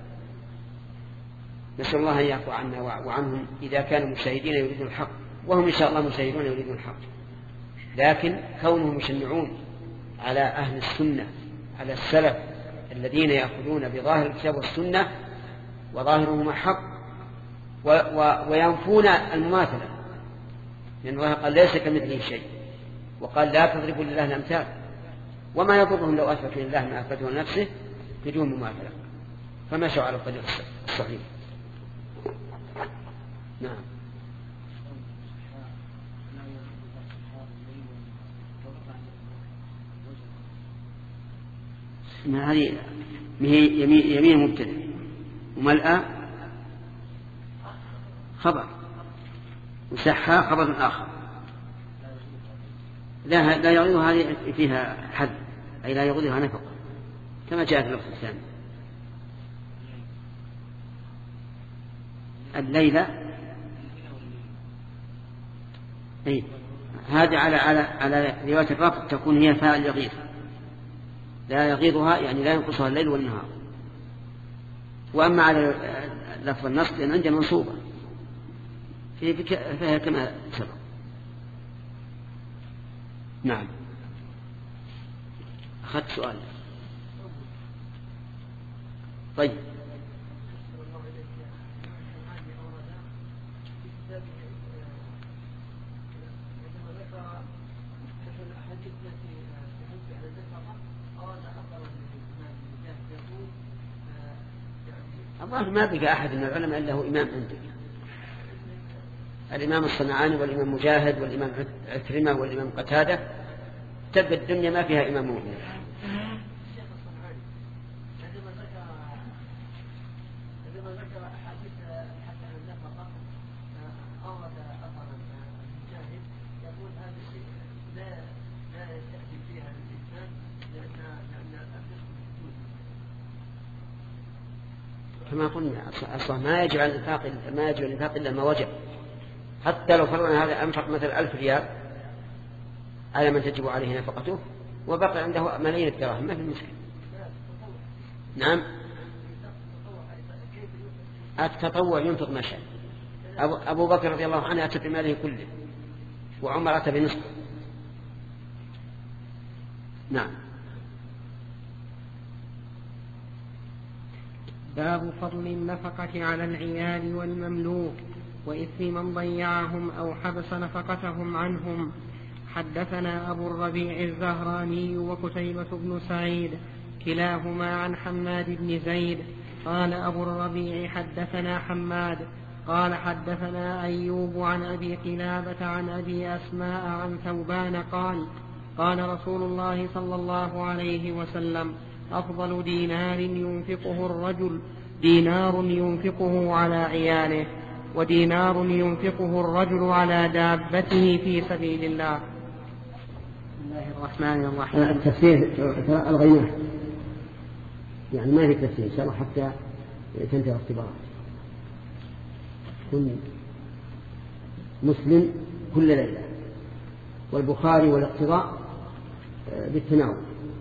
نسأل الله أن يعفو عنا وعنهم إذا كانوا مجتهدين يريدون الحق، وهم إن شاء الله مجتهدون يريدون الحق، لكن كونهم يشنعون على أهل السنة على السلف الذين يأخذون بظاهر الكتاب والسنة وظاهرهما حق و و وينفون المماثلة، لأن الله قال ليس كمثله شيء، وقال لا تضربوا لله الأمثال، وما يضرهم لو أثبتوا لله ما أثبته لنفسه بدون مماثلة، فمشوا على الطريق الصحيح. نعم. ما هذه يمين, يمين مبتدأ وملأ خبر وسحى خبر آخر، لا لا يغيظها هذه فيها حد، أي لا يغيظها نفق كما جاء في اللفظ الثاني. الليلة أي هذا على على على رواية الرفع تكون هي فاعل يغيظ، لا يغيظها يعني لا ينقصها الليل والنهار. وأما على لفظ النص لأن عندنا منصوبة فهي كما سبق. نعم. أخذت سؤال. طيب. الله ما بقى أحد من العلماء إلا هو إمام عندك، الإمام الصنعاني والإمام مجاهد والإمام عكرمة والإمام قتادة، تبقى الدنيا ما فيها إمام مؤمن. كما قلنا أصلا ما يجب على الإنفاق ما يجب الإنفاق إلا ما وجب. حتى لو فرضنا هذا أنفق مثلا ألف ريال على من تجب عليه نفقته وبقي عنده ملايين الدراهم ما في مشكلة. نعم التطوع ينفق ما شاء. أبو بكر رضي الله عنه أتى بماله كله وعمر أتى بنصفه. نعم. باب فضل النفقة على العيال والمملوك وإثم من ضيعهم أو حبس نفقتهم عنهم. حدثنا أبو الربيع الزهراني وقتيبة بن سعيد كلاهما عن حماد بن زيد قال أبو الربيع حدثنا حماد قال حدثنا أيوب عن أبي قلابة عن أبي أسماء عن ثوبان قال قال رسول الله صلى الله عليه وسلم أفضل دينار ينفقه الرجل دينار ينفقه على عياله ودينار ينفقه الرجل على دابته في سبيل الله. بسم الله الرحمن الرحيم. التفسير الغيناه يعني ما في تفسير إن شاء الله حتى تنتهي الاختبارات. كن مسلم كل ليلة والبخاري والاقتضاء بالتناول.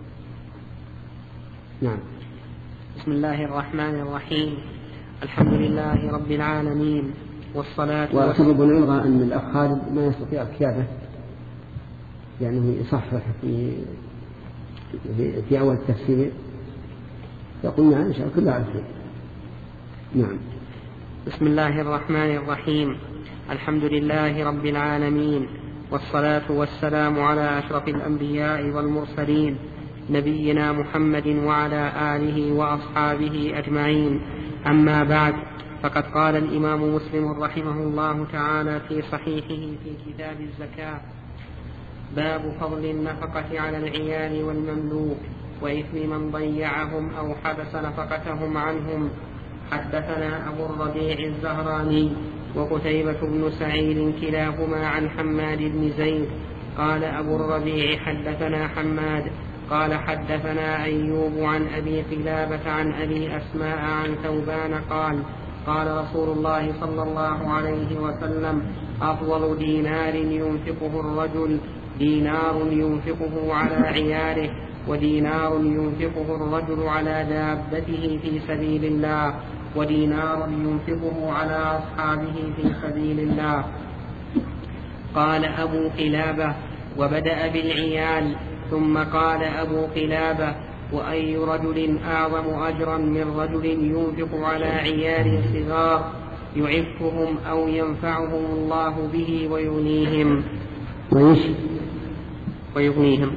نعم. بسم الله الرحمن الرحيم. الحمد لله رب العالمين والصلاة وسبب العلغة أن الأخ خالد ما يستطيع الكتابة لأنه يصحح في في أول التفسير فقلنا إن شاء الله كلها على خير. نعم. بسم الله الرحمن الرحيم. الحمد لله رب العالمين والصلاة والسلام على أشرف الأنبياء والمرسلين نبينا محمد وعلى آله وأصحابه أجمعين. أما بعد فقد قال الإمام مسلم رحمه الله تعالى في صحيحه في كتاب الزكاة باب فضل النفقة على العيال والمملوك وإثم من ضيعهم أو حبس نفقتهم عنهم. حدثنا أبو الربيع الزهراني وقتيبة بن سعيد كلاهما عن حماد بن زيد قال أبو الربيع حدثنا حماد قال حدثنا أيوب عن أبي قلابة عن أبي أسماء عن ثوبان قال قال رسول الله صلى الله عليه وسلم أفضل دينار ينفقه الرجل دينار ينفقه على عياله ودينار ينفقه الرجل على دابته في سبيل الله ودينار ينفقه على أصحابه في سبيل الله. قال أبو قلابة وبدأ بالعيال ثم قال أبو قلابة وأي رجل أعظم أجرا من رجل ينفق على عيال صغار يعفهم أو ينفعهم الله به ويغنيهم ويغنيهم.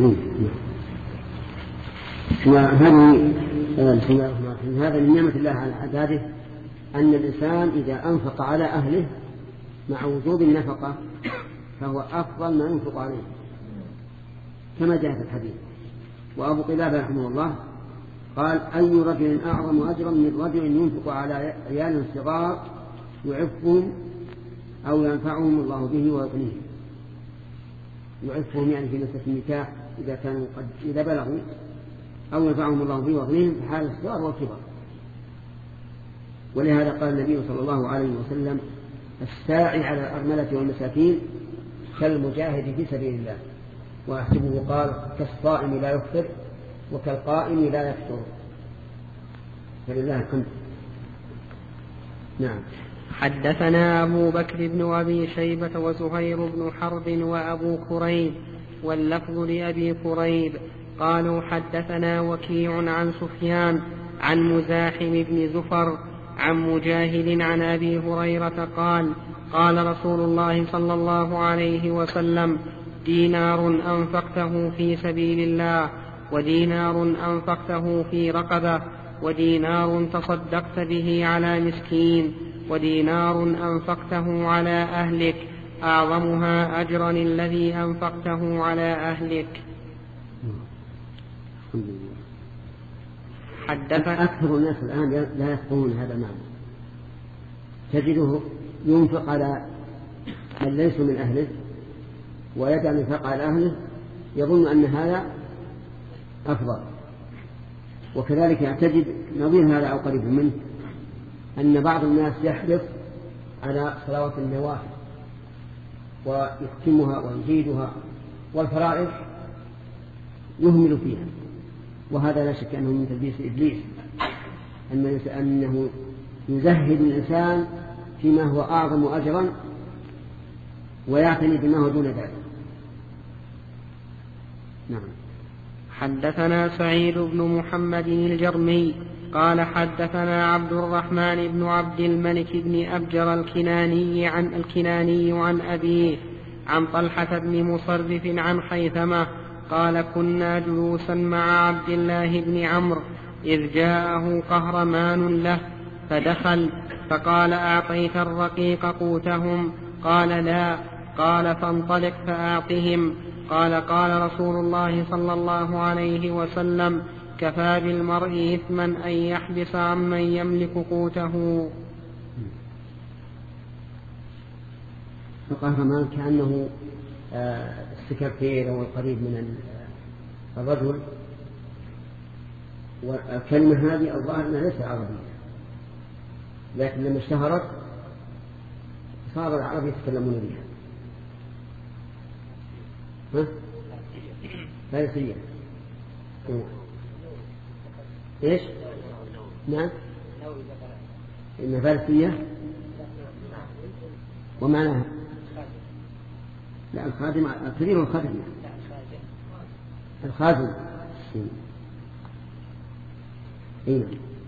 وهذه هذا من نعمة الله على عباده أن الإنسان إذا أنفق على أهله مع وجوب النفقة فهو أفضل ما ينفق عليه كما جاء في الحديث. وأبو قلابة رحمه الله قال أي رجل أعظم أجرا من رجل ينفق على عيال صغار يعفهم أو ينفعهم الله به ويغنيهم. يعفهم يعني في مسألة النكاح إذا كانوا قد إذا بلغوا أو ينفعهم الله به ويغنيهم في حال الصغار والكبر. ولهذا قال النبي صلى الله عليه وسلم الساعي على الأرملة والمساكين كالمجاهد في سبيل الله. وأحسبه قال كالصائم لا يفطر وكالقائم لا يفطر. فلله الحمد. نعم. حدثنا أبو بكر بن أبي شيبة وزهير بن حرب وأبو كريب واللفظ لأبي كريب قالوا حدثنا وكيع عن سفيان عن مزاحم بن زفر عن مجاهد عن أبي هريرة قال قال رسول الله صلى الله عليه وسلم دينار أنفقته في سبيل الله ودينار أنفقته في رقبة ودينار تصدقت به على مسكين ودينار أنفقته على أهلك أعظمها أجرا الذي أنفقته على أهلك. حدث أكثر الناس الآن لا يفقهون هذا المعنى. تجده ينفق على من ليس من أهله ويجعل النفاق على أهله يظن أن هذا أفضل. وكذلك تجد نظير هذا أو قريب منه أن بعض الناس يحرص على صلوات النوافل ويختمها ويزيدها، والفرائض يهمل فيها، وهذا لا شك أنه من تلبيس إبليس، أنه يزهد الإنسان فيما هو أعظم أجرا ويعتني بما هو دون ذلك. نعم. حدثنا سعيد بن محمد الجرمي قال حدثنا عبد الرحمن بن عبد الملك بن أبجر الكناني عن الكناني عن أبيه عن طلحة بن مصرف عن خيثمة قال كنا جلوسا مع عبد الله بن عمرو إذ جاءه قهرمان له فدخل فقال أعطيت الرقيق قوتهم؟ قال لا. قال فانطلق فأعطهم. قال قال رسول الله صلى الله عليه وسلم كفى بالمرء إثما أن يحبس عمن يملك قوته. فقهرمان كأنه السكرتير أو القريب من الرجل، والكلمة هذه الظاهر أنها ليست عربية، لكن لما اشتهرت صار العرب يتكلمون بها. ها؟ فارسية. إيش؟ نعم. إن فارسية ومعناها لا الخادم الكبير والخادم الخازن. إيه.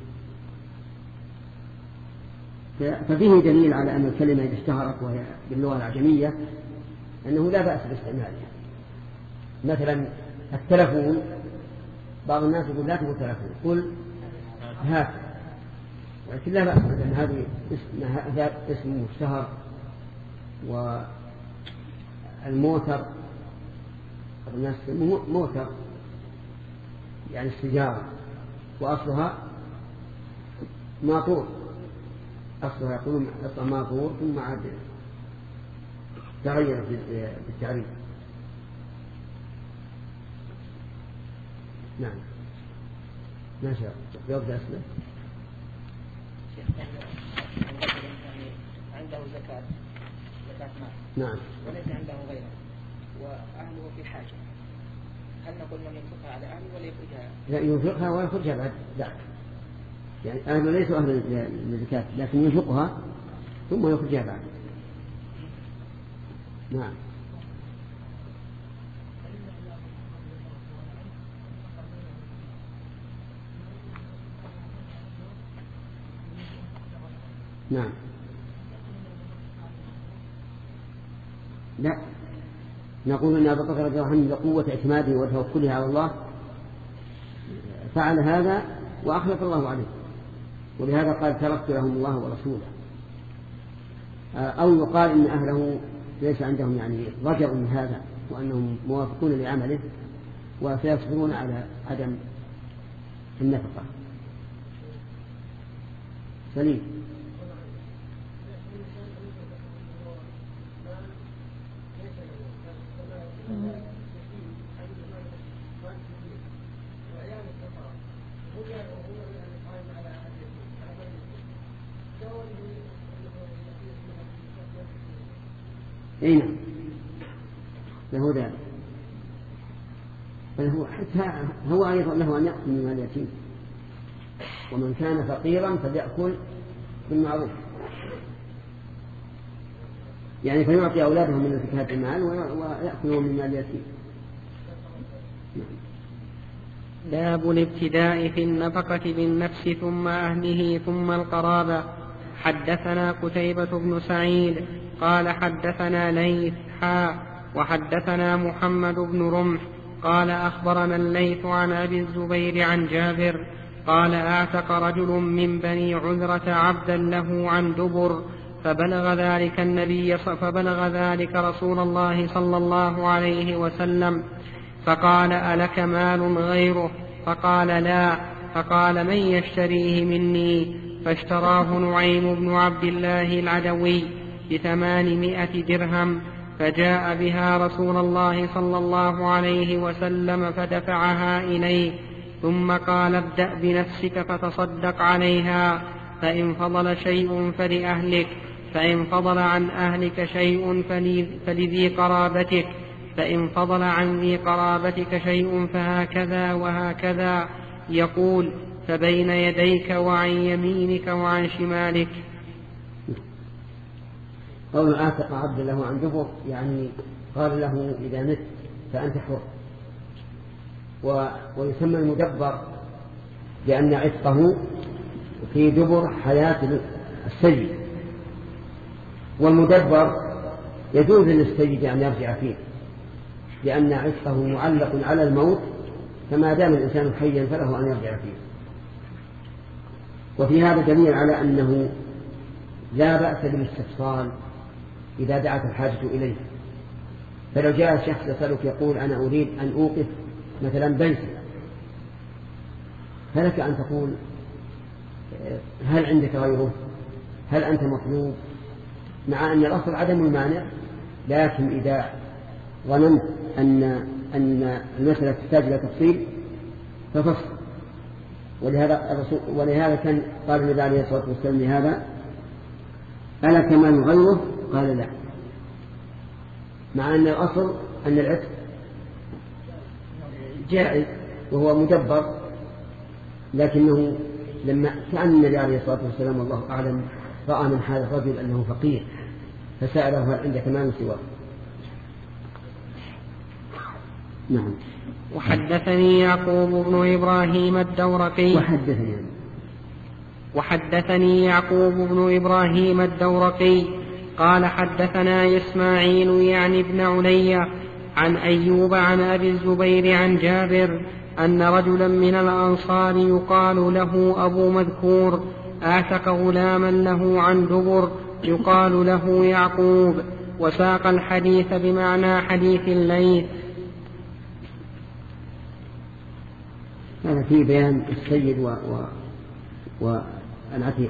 ففيه دليل على أن الكلمة إذا اشتهرت وهي باللغة العجمية أنه لا بأس باستعمالها. مثلا التلفون، بعض الناس يقول لا تقول تلفون، قل هات، ولكن لا بأس، لأن هذه اسم, اسم مشتهر. والموتر الناس موتر يعني السجارة، وأصلها ماطور، أصلها يقولون أصلها ماطور ثم عاد تغير بالتعريف. نعم. ما شاء الله يبدأ أسمه. عنده زكاة زكاة مال. نعم. وليس عنده غيره وأهله في حاجة، هل نقول من ينفقها على أهله ولا يخرجها؟ لا ينفقها ولا يخرجها بعد. لا يعني أهله ليسوا أهل للزكاة، لكن ينفقها ثم يخرجها بعد. نعم. نعم. لا نقول أن أبا بكر رضي الله عنه لقوة اعتماده وتوكله على الله فعل هذا وأخلف الله عليه، ولهذا قال تركت لهم الله ورسوله. أو يقال إن أهله ليس عندهم يعني رجع من هذا، وأنهم موافقون لعمله وسيصبرون على عدم النفقة. سليم. أين له ذلك؟ بل هو حتى هو أيضا له أن يأكل من مال اليتيم، ومن كان فقيرا فليأكل بالمعروف، يعني فيعطي أولادهم من زكاة المال ويأكلون من مال اليتيم. باب الابتداء في النفقة بالنفس ثم أهله ثم القرابة. حدثنا قتيبة بن سعيد قال حدثنا ليث حا وحدثنا محمد بن رمح قال أخبرنا الليث عن أبي الزبير عن جابر قال أعتق رجل من بني عذرة عبدا له عن دبر فبلغ ذلك النبي فبلغ ذلك رسول الله صلى الله عليه وسلم فقال ألك مال غيره؟ فقال لا. فقال من يشتريه مني؟ فاشتراه نعيم بن عبد الله العدوي بثمانمائة درهم، فجاء بها رسول الله صلى الله عليه وسلم فدفعها إليه، ثم قال ابدأ بنفسك فتصدق عليها، فإن فضل شيء فلأهلك، فإن فضل عن أهلك شيء فلذي قرابتك، فإن فضل عن ذي قرابتك شيء فهكذا وهكذا. يقول: فبين يديك وعن يمينك وعن شمالك. قول آتق عبد له عن دبر، يعني قال له إذا مت فأنت حر. و... ويسمى المدبر لأن عتقه في دبر حياة السيد، والمدبر يجوز للسيد أن يرجع فيه لأن عتقه معلق على الموت، فما دام الإنسان حيا فله أن يرجع فيه. وفي هذا دليل على أنه لا بأس بالاستفصال إذا دعت الحاجة إليه. فلو جاء شخص يسألك يقول: أنا أريد أن أوقف مثلا بيتي، فلك أن تقول: هل عندك غيره؟ هل أنت مطلوب؟ مع أن الأصل عدم المانع، لكن إذا ظننت أن أن المسألة تحتاج إلى تفصيل ففصل. ولهذا الرسول ولهذا كان قال النبي عليه الصلاة والسلام لهذا: ألا كمان غيره؟ قال: لا. مع أن الأصل أن العتق جائز وهو مدبر، لكنه لما كان النبي عليه الصلاة والسلام والله أعلم رأى من هذا الرجل أنه فقير فسأله: هل عندك مال سواه؟ نعم. وحدثني يعقوب بن إبراهيم الدورقي وحدثني وحدثني يعقوب بن إبراهيم الدورقي قال: حدثنا إسماعيل يعني ابن علي عن أيوب عن أبي الزبير عن جابر أن رجلا من الأنصار يقال له أبو مذكور أعتق غلاما له عن دبر يقال له يعقوب، وساق الحديث بمعنى حديث الليث. هذا في بيان السيد و... و... والعتيق.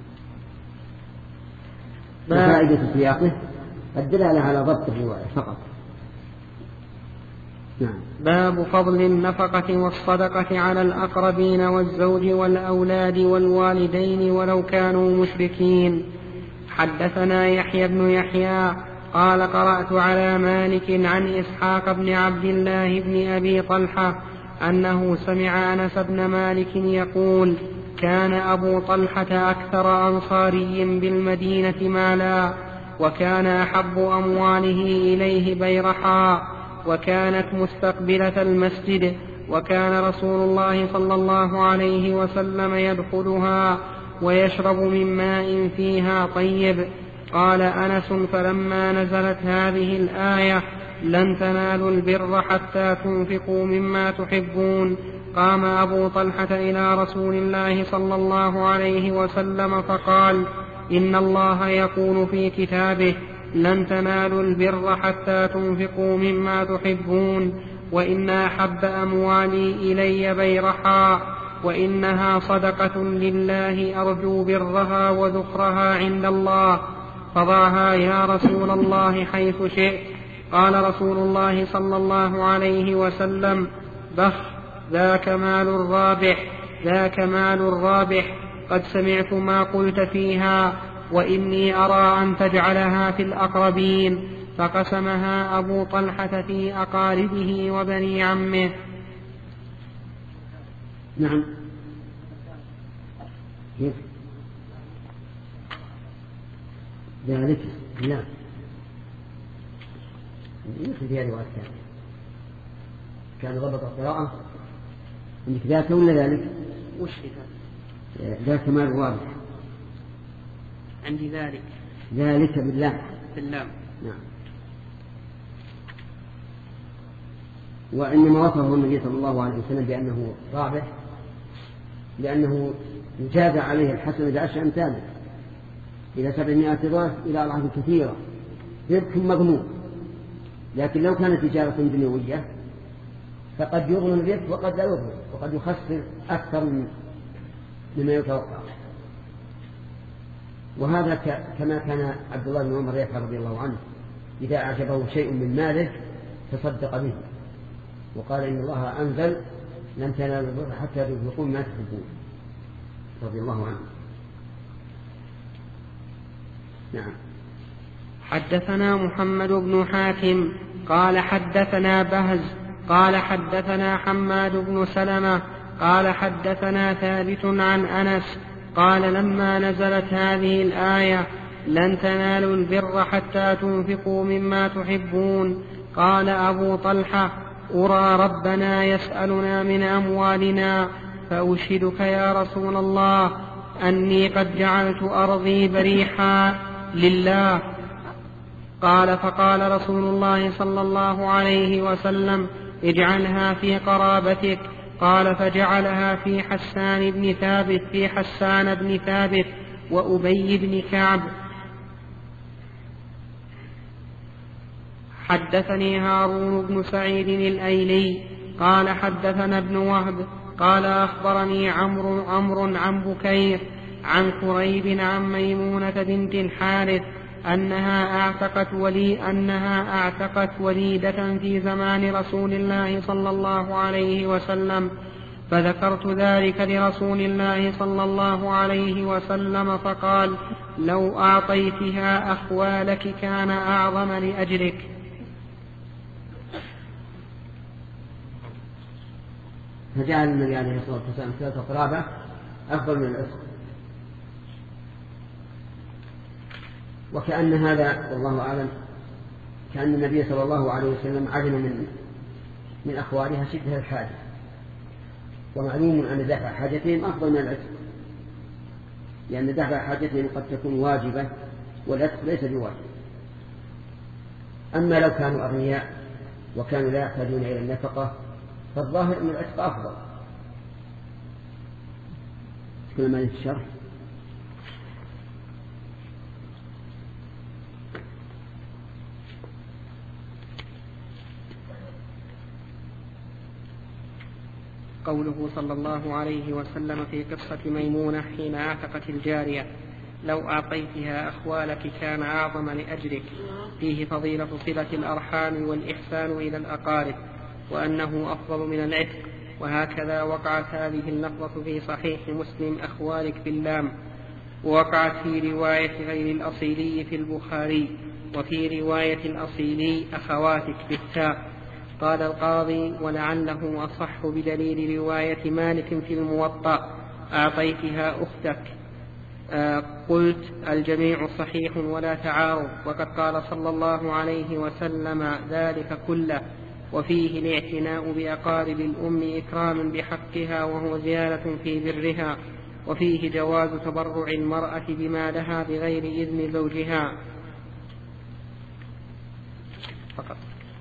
وفائدة سياقه الدلالة على ضبطه فقط. نعم. باب فضل النفقة والصدقة على الأقربين والزوج والأولاد والوالدين ولو كانوا مشركين. حدثنا يحيى بن يحيى قال: قرأت على مالك عن إسحاق بن عبد الله بن أبي طلحة أنه سمع أنس بن مالك يقول: كان أبو طلحة أكثر أنصاري بالمدينة مالا، وكان أحب أمواله إليه بيرحاء، وكانت مستقبلة المسجد، وكان رسول الله صلى الله عليه وسلم يدخلها ويشرب من ماء فيها طيب. قال أنس: فلما نزلت هذه الآية: لن تنالوا البر حتى تنفقوا مما تحبون، قام أبو طلحة إلى رسول الله صلى الله عليه وسلم فقال: إن الله يقول في كتابه: لن تنالوا البر حتى تنفقوا مما تحبون، وإن أحب أموالي إلي بيرحاء، وإنها صدقة لله أرجو برها وذكرها عند الله، فضعها يا رسول الله حيث شئت. قال رسول الله صلى الله عليه وسلم: بخ، ذاك مال الرابح، ذاك مال الرابح، قد سمعت ما قلت فيها، وإني أرى أن تجعلها في الأقربين. فقسمها أبو طلحة في أقاربه وبني عمه. نعم. كيف؟ ذلك لا يمكن فيها رواية ثانية. كان ضبط القراءة عندك ذاك ولا ذلك؟ وش ذاك؟ ذاك مال الرابح. عندي ذلك. ذلك بالله. بالله. نعم. وإنما وصفه النبي صلى الله عليه وسلم بأنه رابح لأنه جاز عليه الحسن بعشر أمثاله إلى سبعمائة ضعف إلى أضعاف كثيرة، ربح مضمون. لكن لو كانت تجارة دنيوية فقد يغنم الربح وقد لا يغنم، وقد يخسر أكثر مما يتوقع. وهذا كما كان عبد الله بن عمر يفعل رضي الله عنه، إذا أعجبه شيء من ماله تصدق به، وقال: إن الله أنزل: لن تنالوا البر حتى تنفقوا مما تحبون، رضي الله عنه. نعم. حدثنا محمد بن حاتم قال حدثنا بهز قال حدثنا حماد بن سلمة قال حدثنا ثابت عن أنس قال لما نزلت هذه الآية لن تنالوا البر حتى تنفقوا مما تحبون قال أبو طلحة أرى ربنا يسألنا من أموالنا فأشهدك يا رسول الله أني قد جعلت أرضي بريحا لله. قال فقال رسول الله صلى الله عليه وسلم اجعلها في قرابتك. قال فجعلها في حسان بن ثابت في حسان بن ثابت وأبي بن كعب. حدثني هارون بن سعيد الأيلي قال حدثنا ابن وهب قال أخبرني عمرو عمرو عن بكير عن كريب عن ميمونة بنت الحارث أنها أعتقت ولي أنها أعتقت وليدة في زمان رسول الله صلى الله عليه وسلم فذكرت ذلك لرسول الله صلى الله عليه وسلم فقال لو أعطيتها أخوالك كان أعظم لأجرك. فجعل النبي عليه الصلاة والسلام ثلاثة قرابة أفضل من العتق. وكأن هذا والله أعلم كأن النبي صلى الله عليه وسلم علم من من أخوالها شدة الحاجة، ومعلوم أن دفع حاجتهم أفضل من العتق، لأن دفع حاجتهم قد تكون واجبة والعتق ليس بواجب. أما لو كانوا أغنياء وكانوا لا يحتاجون إلى النفقة فالظاهر أن العتق أفضل. كل ما الشرح قوله صلى الله عليه وسلم في قصة ميمونة حين اعتقت الجارية لو أعطيتها أخوالك كان أعظم لأجرك، فيه فضيلة صلة الأرحام والإحسان إلى الأقارب وأنه أفضل من العتق. وهكذا وقعت هذه اللفظة في صحيح مسلم أخوالك باللام، ووقعت في رواية غير الأصيلي في البخاري، وفي رواية الأصيلي أخواتك بالتاء. قال القاضي ولعله أصح بدليل رواية مالك في الموطأ أعطيتها أختك. آه قلت الجميع صحيح ولا تعارض، وقد قال صلى الله عليه وسلم ذلك كله، وفيه الاعتناء بأقارب الأم إكراما بحقها وهو زيادة في برها، وفيه جواز تبرع المرأة بما لها بغير إذن زوجها فقط.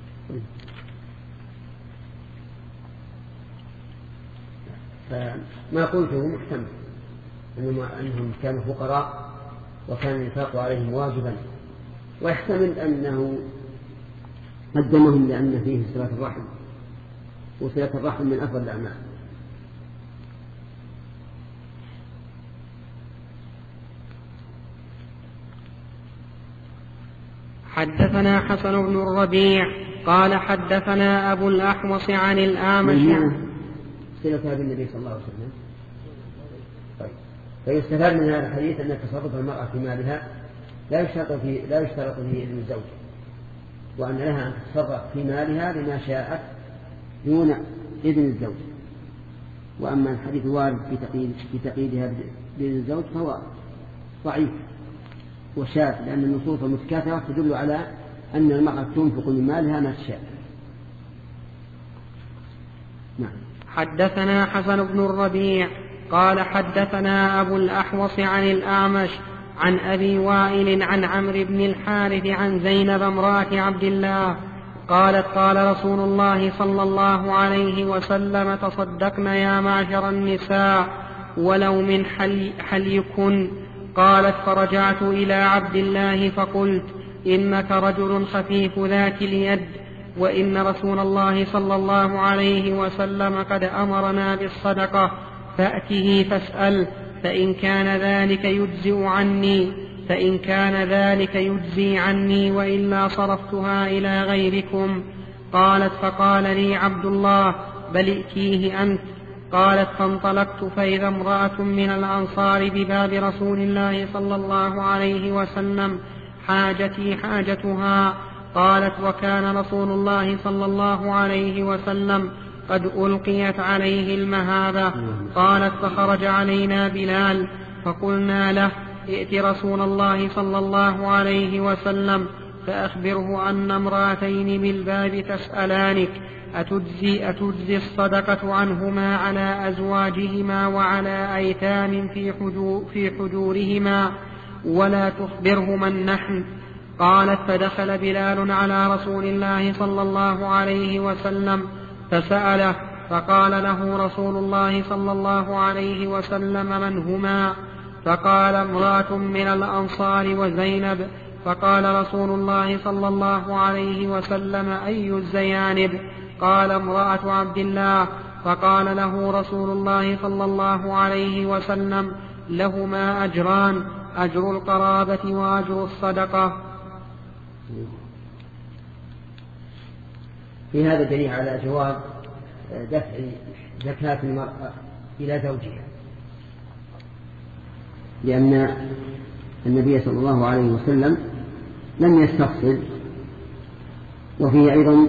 فما قلته محتمل أنهم كانوا فقراء وكان الإنفاق عليهم واجبا، ويحتمل أنه قدمهم لأن فيه صلة الرحم، وصلة الرحم من أفضل الأعمال. حدثنا حسن بن الربيع قال حدثنا أبو الأحوص عن الأعمش صلة بالنبي صلى الله عليه وسلم. طيب. فيستفاد من هذا الحديث أن تصرف المرأة في مالها لا يشترط فيه لا يشترط فيه إذن الزوج، وأن لها أن تتصرف في مالها بما شاءت دون إذن الزوج. وأما الحديث الوارد في تقييد في تقييدها بإذن الزوج فهو ضعيف وشاذ، لأن النصوص المتكاثرة تدل على أن المرأة تنفق من مالها ما تشاء. نعم. حدثنا حسن بن الربيع قال حدثنا أبو الأحوص عن الأعمش عن أبي وائل عن عمرو بن الحارث عن زينب امرأة عبد الله قالت قال رسول الله صلى الله عليه وسلم تصدقن يا معشر النساء ولو من حلي حليكن. قالت فرجعت إلى عبد الله فقلت إنك رجل خفيف ذات اليد، وإن رسول الله صلى الله عليه وسلم قد أمرنا بالصدقة، فأته فاسأل، فإن كان ذلك يجزئ عني فإن كان ذلك يجزي عني وإلا صرفتها إلى غيركم. قالت فقال لي عبد الله بل ائتيه أنت. قالت فانطلقت فإذا امرأة من الأنصار بباب رسول الله صلى الله عليه وسلم حاجتي حاجتها. قالت وكان رسول الله صلى الله عليه وسلم قد ألقيت عليه المهابة. قالت فخرج علينا بلال فقلنا له ائت رسول الله صلى الله عليه وسلم فأخبره أن امرأتين بالباب تسألانك أتجزي, أتجزي الصدقة عنهما على أزواجهما وعلى أيتام في, حجور في حجورهما ولا تخبرهما النحل. قالت فدخل بلال على رسول الله صلى الله عليه وسلم فسأله فقال له رسول الله صلى الله عليه وسلم من هما؟ فقال امرأة من الأنصار وزينب. فقال رسول الله صلى الله عليه وسلم أي الزيانب؟ قال امرأة عبد الله. فقال له رسول الله صلى الله عليه وسلم لهما أجران أجر القرابة وأجر الصدقة. في هذا دليل على جواز دفع زكاة المرأة إلى زوجها، لأن النبي صلى الله عليه وسلم لم يستفصل. وفيه أيضا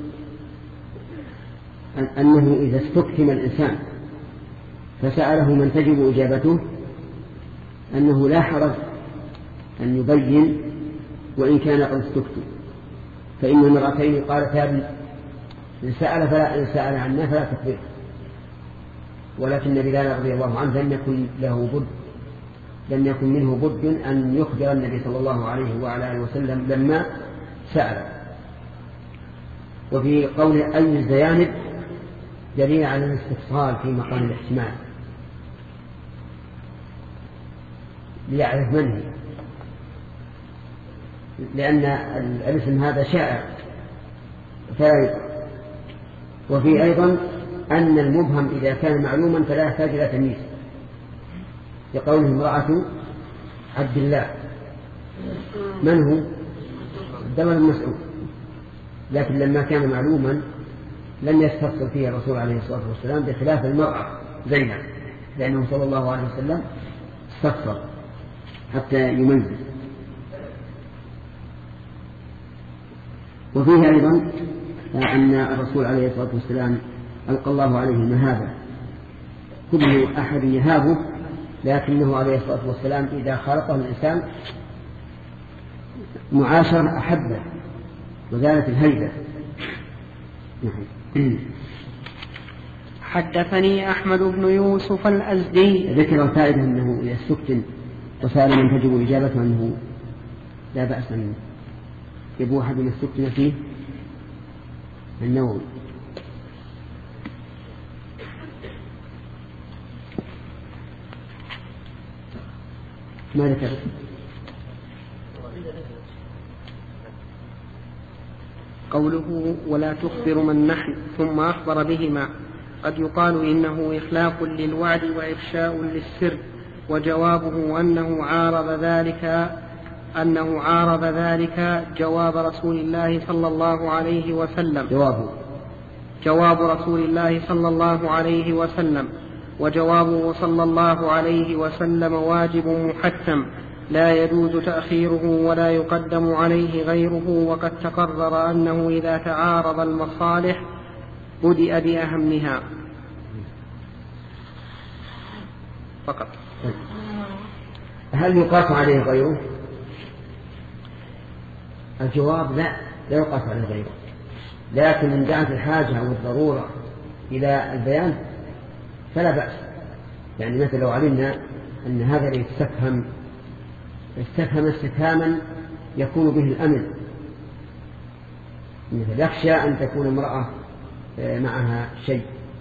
أنه إذا استكتم الإنسان فسأله من تجب إجابته أنه لا حرج أن يبين وإن كان قد استكتم. فإن المرأتين قالتا إن سأل فلا إن سأل عنا فلا تخبره، ولكن بلال رضي الله عنه لم يكن له بد لم يكن منه بد أن يخبر النبي صلى الله عليه وعلى آله وسلم لما سأل. وفي قول أي الزيانب دليل على الاستفصال في مقام الاحتمال ليعرف من هي، لأن الاسم هذا شائع فلا. وفي أيضا أن المبهم إذا كان معلوما فلا يحتاج إلى تمييز، لقوله امرأة عبد الله من هو؟ الدمر المسعود. لكن لما كان معلوما لم يستفصل فيه الرسول عليه الصلاة والسلام، بخلاف المرأة زينب، لأنه صلى الله عليه وسلم استفصل حتى يميز. وفيه أيضا أن الرسول عليه الصلاة والسلام ألقى الله عليه المهابة، كل أحد يهابه، لكنه عليه الصلاة والسلام إذا خلقه الإنسان معاشر أحبه وزالت الهيبة. حدثني أحمد بن يوسف الأزدي. ذكر الفائدة أنه إذا استكتم وسأل من تجب إجابته أنه لا بأس منه. يبو أحد من استكتم فيه النووي. ما ذكر؟ قوله ولا تخبر من نحن ثم أخبر بهما، قد يقال إنه إخلاق للوعد وإفشاء للسر، وجوابه أنه عارض ذلك أنه عارض ذلك جواب رسول الله صلى الله عليه وسلم جوابه جواب رسول الله صلى الله عليه وسلم وجوابه صلى الله عليه وسلم واجب محتم لا يجوز تأخيره ولا يقدم عليه غيره، وقد تقرر أنه إذا تعارض المصالح بدأ بأهمها فقط. هل يقاس عليه غيره؟ الجواب لا لا يقاس عليه غيره، لكن إن دعت الحاجة أو الضرورة إلى البيان فلا بأس. يعني مثل لو علمنا أن هذا يستفهم استفهم استفهاما يكون به الأمن، مثل يخشى أن تكون امرأة معها شيء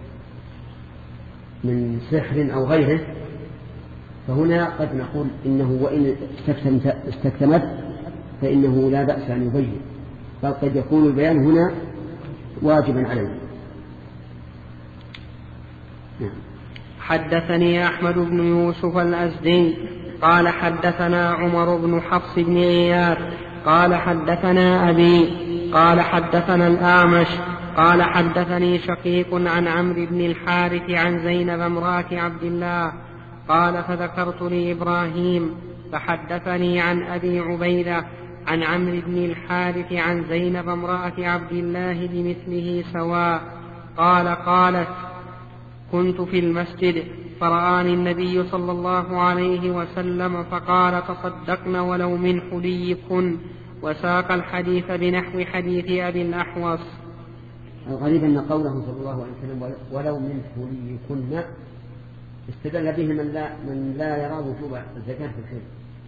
من سحر أو غيره، فهنا قد نقول إنه وإن استكتمت فإنه لا بأس أن يبين، بل قد يكون البيان هنا واجبا عليه. حدثني أحمد بن يوسف الأزدي قال حدثنا عمر بن حفص بن غياث قال حدثنا أبي قال حدثنا الأعمش قال حدثني شقيق عن عمرو بن الحارث عن زينب امرأة عبد الله قال فذكرت لإبراهيم فحدثني عن أبي عبيدة عن عمرو بن الحارث عن زينب امرأة عبد الله بمثله سواء قال قالت كنت في المسجد فرآني النبي صلى الله عليه وسلم فقال تصدقن ولو من حليكن وساق الحديث بنحو حديث أبي الأحوص. الغريب أن قوله صلى الله عليه وسلم ولو من حليكن استدل به من لا, من لا يرى وجوب الزكاة في الحلي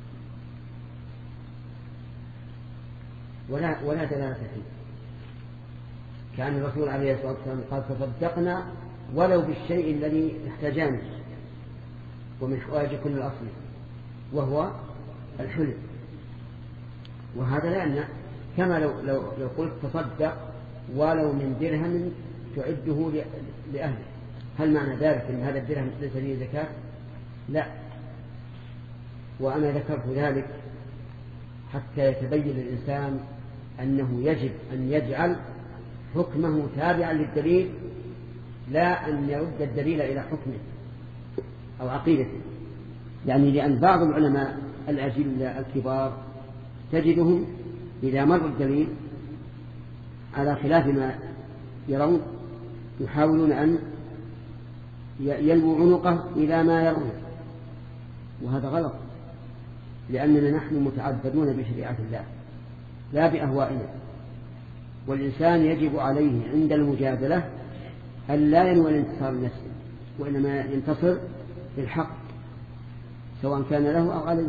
ولا, ولا دلالة فيه. كان الرسول عليه الصلاة والسلام قال تصدقنا ولو بالشيء الذي احتاجانه ومن حوائج كل الأصل وهو الحلي. وهذا لأن كما لو, لو, لو قلت تصدق ولو من درهم تعده لأهله، هل معنى ذلك أن هذا الدرهم ليس فيه زكاة؟ لا. وأنا ذكرت ذلك حتى يتبين للإنسان أنه يجب أن يجعل حكمه تابعا للدليل لا أن يرد الدليل إلى حكمه أو عقيدته. يعني لأن بعض العلماء الأجلة الكبار تجدهم إذا مر الدليل على خلاف ما يرون يحاولون أن يلووا عنقه إلى ما يرون، وهذا غلط، لأننا نحن متعبدون بشريعة الله لا بأهوائنا. والإنسان يجب عليه عند المجادلة أن لا ينوي الانتصار لنفسه وإنما ينتصر بالحق سواء كان له أو عليه.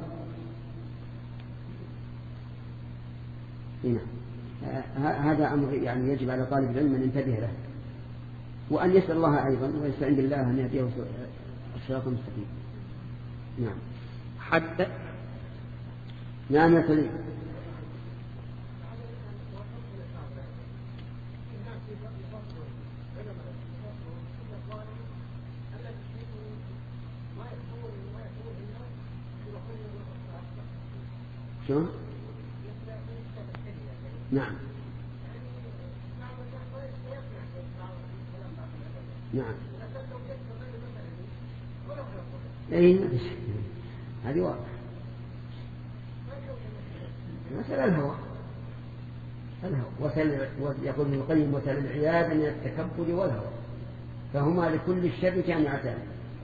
هنا هذا أمر يعني يجب على طالب العلم أن ينتبه له وأن يسأل الله أيضا ويستعين بالله أن يهديه الصراط المستقيم. نعم. حد نعم يا سليم. شو؟ نعم نعم اي هذه واضح. مثل الهوى الهوى وسل يقول ابن القيم وسل العياذ من التكبر والهوى فهما لكل الشر جامعتان.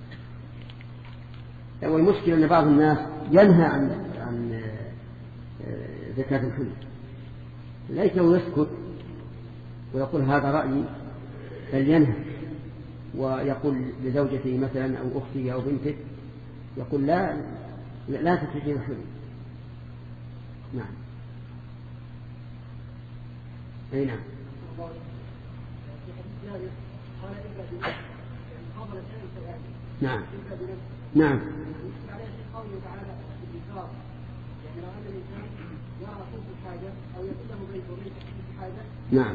والمشكلة أن بعض الناس ينهى عن عن زكاة الحلي ليته يسكت ويقول هذا رأيي، بل ينهى ويقول لزوجته مثلا أو أخته أو بنته يقول لا لا تتركين الحلي. نعم. أي نعم. نعم نعم نعم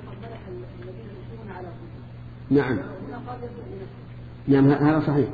نعم نعم هذا صحيح.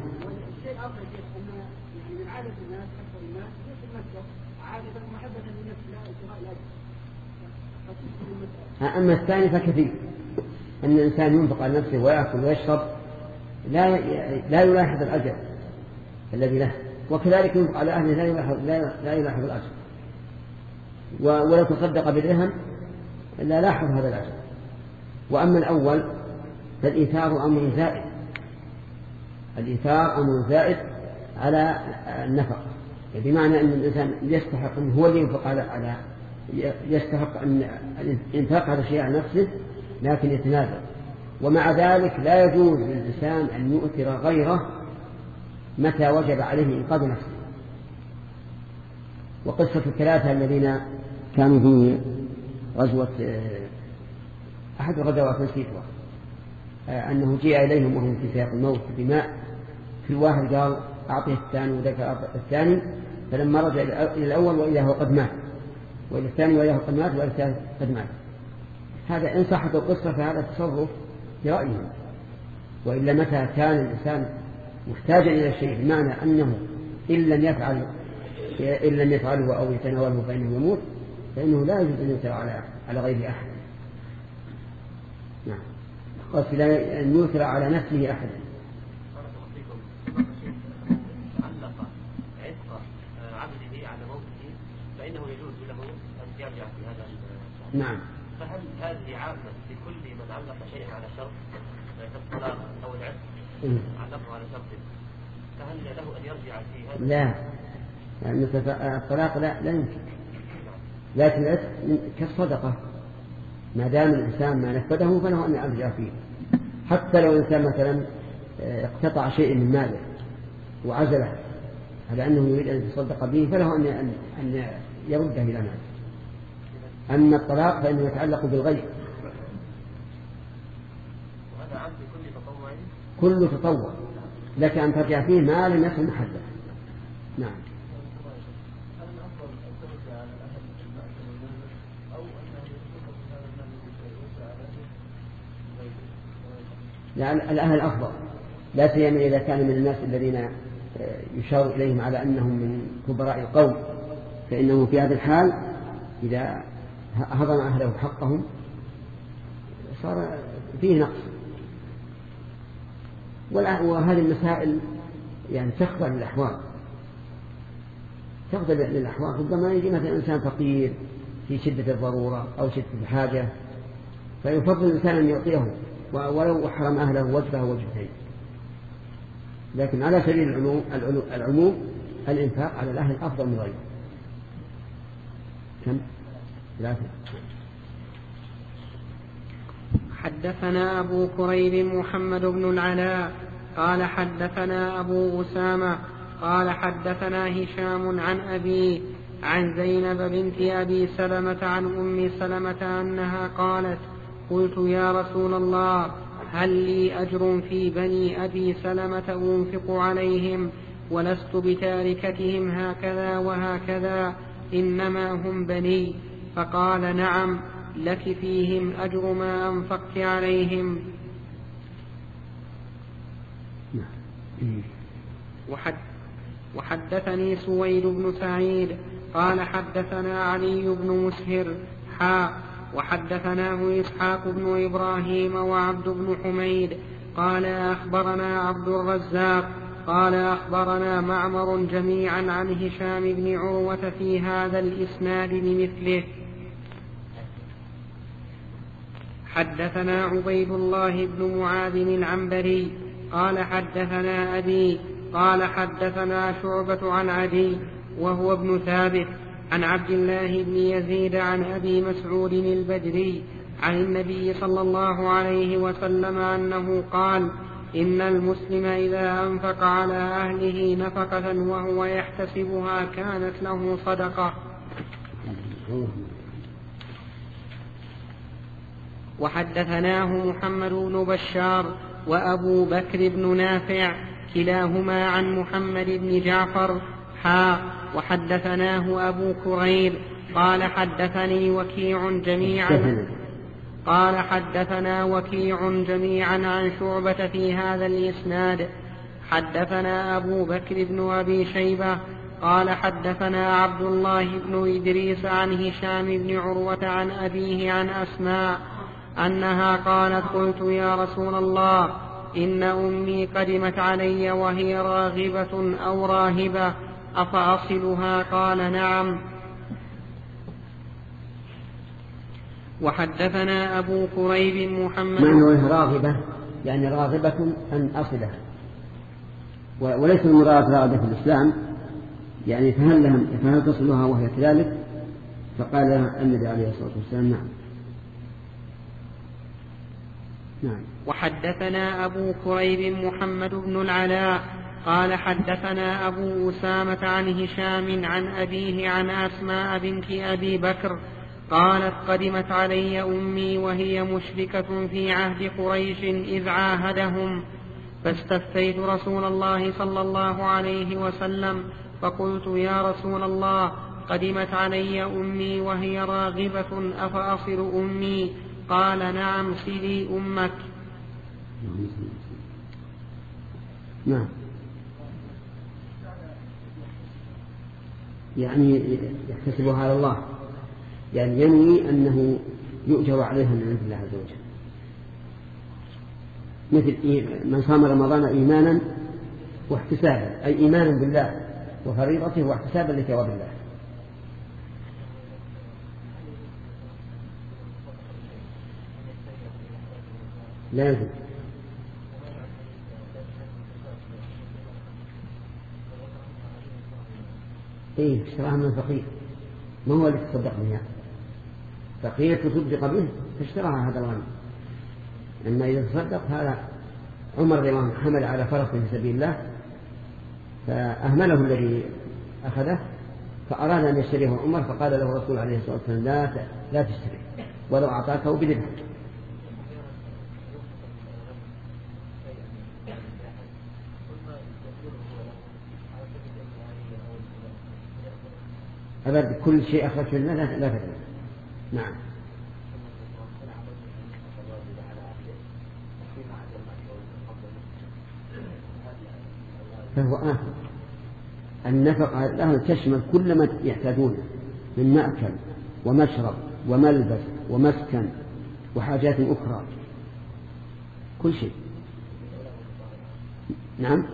أما الثاني فكثير أن الإنسان ينفق على نفسه ويأكل ويشرب لا لا يلاحظ الأجر الذي له، وكذلك ينفق على أهله لا يلاحظ لا يلاحظ الأجر، ولو تصدق بالدرهم لا لاحظ هذا الأجر. وأما الأول فالإيثار أمر زائد، الإيثار أمر زائد على النفق، بمعنى أن الإنسان يستحق أن هو اللي ينفق على على يستحق أن ينفق على شيء على نفسه لكن يتنازل، ومع ذلك لا يجوز للإنسان أن يؤثر غيره متى وجب عليه إنقاذ نفسه. وقصة الثلاثة الذين كانوا في غزوة أحد الغزوات نسيتها أنه جاء إليهم وهم في سياق الموت بماء، في واحد قال أعطيه الثاني وذكر أعطيه الثاني، فلما رجع إلى الأول وإذا هو قد مات، وإلى الثاني وإذا هو قد مات، وإلى الثالث قد مات. هذا إن صحت القصة فهذا تصرف برأيهم، وإلا متى كان الإنسان محتاجا إلى الشيء بمعنى أنه إن لم يفعل إن لم يفعله أو يتناوله فإنه يموت، فإنه لا يجوز أن يؤثر على على غير أحد. نعم. قصد أن يوثر على نفسه أحدا. علق عتق عبده على موته فإنه يجوز له أن يرجع في هذا. نعم. فهل هذه عامة لكل من علق شيئا على شرط كالطلاق أو العتق علقه على شرط، فهل له أن يرجع في هذا؟ لا، يعني الطلاق لا لا يمكن، لكن العتق كالصدقة ما دام الإنسان ما نفذه فله أن يرجع فيه. حتى لو الإنسان مثلا اقتطع شيء من ماله وعزله على أنه يريد أن يتصدق به فله أن أن يرده إلى ماله. أما الطلاق فإنه يتعلق بالغير. وهذا عام بكل تطوع؟ كل تطوع لك أن ترجع فيه ما لم يكن محدد. نعم. يعني الأهل أفضل، لا سيما إذا كان من الناس الذين يشار إليهم على أنهم من كبراء القوم، فإنه في هذا الحال إذا هضم أهله حقهم صار فيه نقص. وهذه المسائل يعني تخضع للأحوال، تخضع للأحوال. ربما يجي مثلا إنسان فقير في شدة الضرورة أو شدة الحاجة فيفضل الإنسان أن يعطيه ولو حرم أهله وجهه وجهتين. لكن على سبيل العموم, العموم الإنفاق على الأهل أفضل من غيره. كم؟ ثلاثة. حدثنا أبو كريب محمد بن العلاء قال حدثنا أبو أسامة قال حدثنا هشام عن أبي عن زينب بنت أبي سلمة عن أم سلمة أنها قالت قلت يا رسول الله هل لي أجر في بني أبي سلمة أنفق عليهم ولست بتاركتهم هكذا وهكذا إنما هم بني؟ فقال نعم لك فيهم أجر ما أنفقت عليهم. وحد وحدثني سويد بن سعيد قال حدثنا علي بن مسهر حاء وحدثناه إسحاق بن إبراهيم وعبد بن حميد قال أخبرنا عبد الرزاق قال أخبرنا معمر جميعا عن هشام بن عروة في هذا الإسناد بمثله. حدثنا عبيد الله بن معاذ العنبري قال حدثنا أبي قال حدثنا شعبة عن عدي وهو ابن ثابت عن عبد الله بن يزيد عن أبي مسعود البدري عن النبي صلى الله عليه وسلم أنه قال إن المسلم إذا أنفق على أهله نفقة وهو يحتسبها كانت له صدقة. وحدثناه محمد بن بشار وأبو بكر بن نافع كلاهما عن محمد بن جعفر حا وحدثناه أبو كريب قال حدثني وكيع جميعا قال حدثنا وكيع جميعا عن شعبة في هذا الإسناد. حدثنا أبو بكر بن أبي شيبة قال حدثنا عبد الله بن إدريس عن هشام بن عروة عن أبيه عن أسماء أنها قالت قلت يا رسول الله إن أمي قدمت علي وهي راغبة أو راهبة أفأصلها؟ قال نعم. وحدثنا أبو كريب محمد معنى راغبة يعني راغبة أن أصلها، وليس المراد راغبة في الإسلام، يعني فهل, لهم فهل تصلها وهي كذلك؟ فقال النبي عليه الصلاة والسلام نعم. نعم. وحدثنا أبو كريب محمد بن العلاء قال حدثنا أبو أسامة عن هشام عن أبيه عن أسماء بنت أبي بكر قالت قدمت علي أمي وهي مشركة في عهد قريش إذ عاهدهم فاستفتيت رسول الله صلى الله عليه وسلم فقلت يا رسول الله قدمت علي أمي وهي راغبة أفأصل أمي؟ قال نعم صلي أمك. نعم. يعني يحتسبها على الله، يعني ينوي أنه يؤجر عليها من عند الله عز وجل. مثل من صام رمضان إيمانا واحتسابا، أي إيمانا بالله وفريضته واحتسابا لثواب الله. لا يجوز. إيه اشتراها من الفقير، ما هو اللي تصدق بها، فقير تصدق به فاشتراها هذا الغني. أما إذا تصدق هذا عمر رضي الله عنه حمل على فرس في سبيل الله فأهمله الذي أخذه فأراد أن يشتريه عمر، فقال له الرسول عليه الصلاة والسلام لا لا تشتري ولو أعطاكه بدرهم. أبدا كل شيء أخرجه لنا لا لا تدري. نعم. فهو آخر النفقة له تشمل كل ما يحتاجونه من مأكل ومشرب وملبس ومسكن وحاجات أخرى، كل شيء. نعم.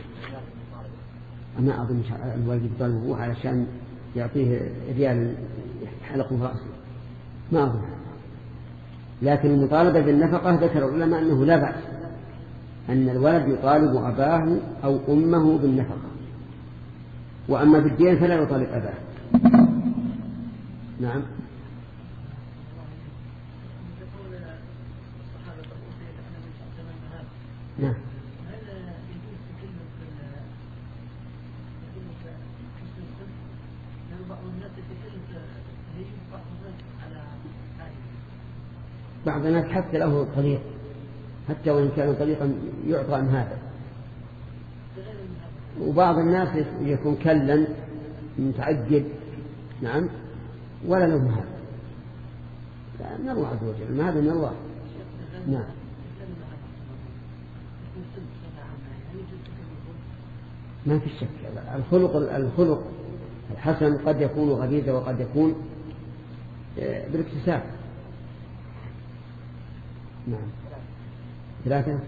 أنا أظن الوالد يطالبه علشان يعطيه ريال حلق رأسه، ما أظن. لكن المطالبة بالنفقة ذكر العلماء أنه لا بأس أن الولد يطالب أباه أو أمه بالنفقة، وأما بالدين فلا يطالب أباه. نعم. نعم. بعض الناس حتى له طريق، حتى وإن كان طريقا يعطى من هذا، وبعض الناس يكون كلا متعجب. نعم. ولا له هذا، لا من الله عز وجل، ما هذا من الله. نعم. ما في شك. الخلق الخلق الحسن قد يكون غريزة وقد يكون بالاكتساب. نعم. ثلاثة.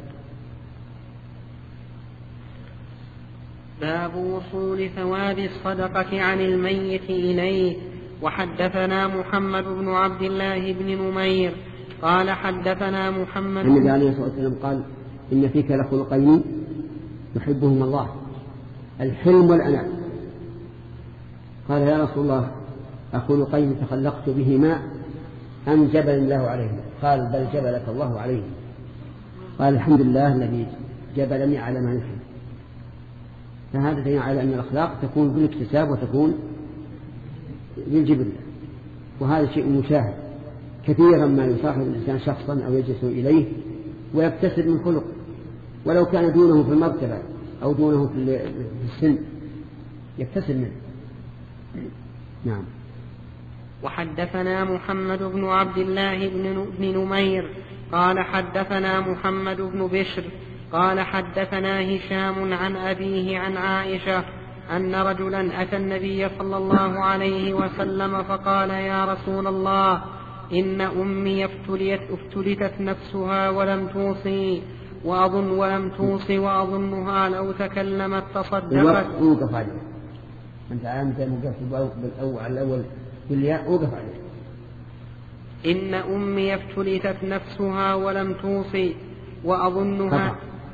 باب وصول ثواب الصدقة عن الميت إليه. وحدثنا محمد بن عبد الله بن نمير قال حدثنا محمد. النبي عليه الصلاة والسلام قال إن فيك لخلقين يحبهم الله، الحلم والأناة. قال يا رسول الله أخلقين تخلقت بهما أم جبل الله عليهما؟ قال بل جبلك الله عليهما. قال الحمد لله الذي جبلني على ما يحب. فهذا دليل على أن الأخلاق تكون بالاكتساب وتكون بالجبل، وهذا شيء مشاهد. كثيرا ما يصاحب الإنسان شخصا أو يجلس إليه ويكتسب من خلق، ولو كان دونه في المرتبة أو دونه في السن يكتسب منه. نعم. وحدثنا محمد بن عبد الله بن نمير قال حدثنا محمد بن بشر قال حدثنا هشام عن أبيه عن عائشة أن رجلا أتى النبي صلى الله عليه وسلم فقال يا رسول الله إن أمي افتلت افتلتت نفسها ولم توصي وأظن ولم توصي وأظنها لو تكلمت تصدقت. أوقف عليه. أنت أنت مقف بالأول على الأول بالياء أوقف عليه. إن أمي افتلتت نفسها ولم توصي وأظنها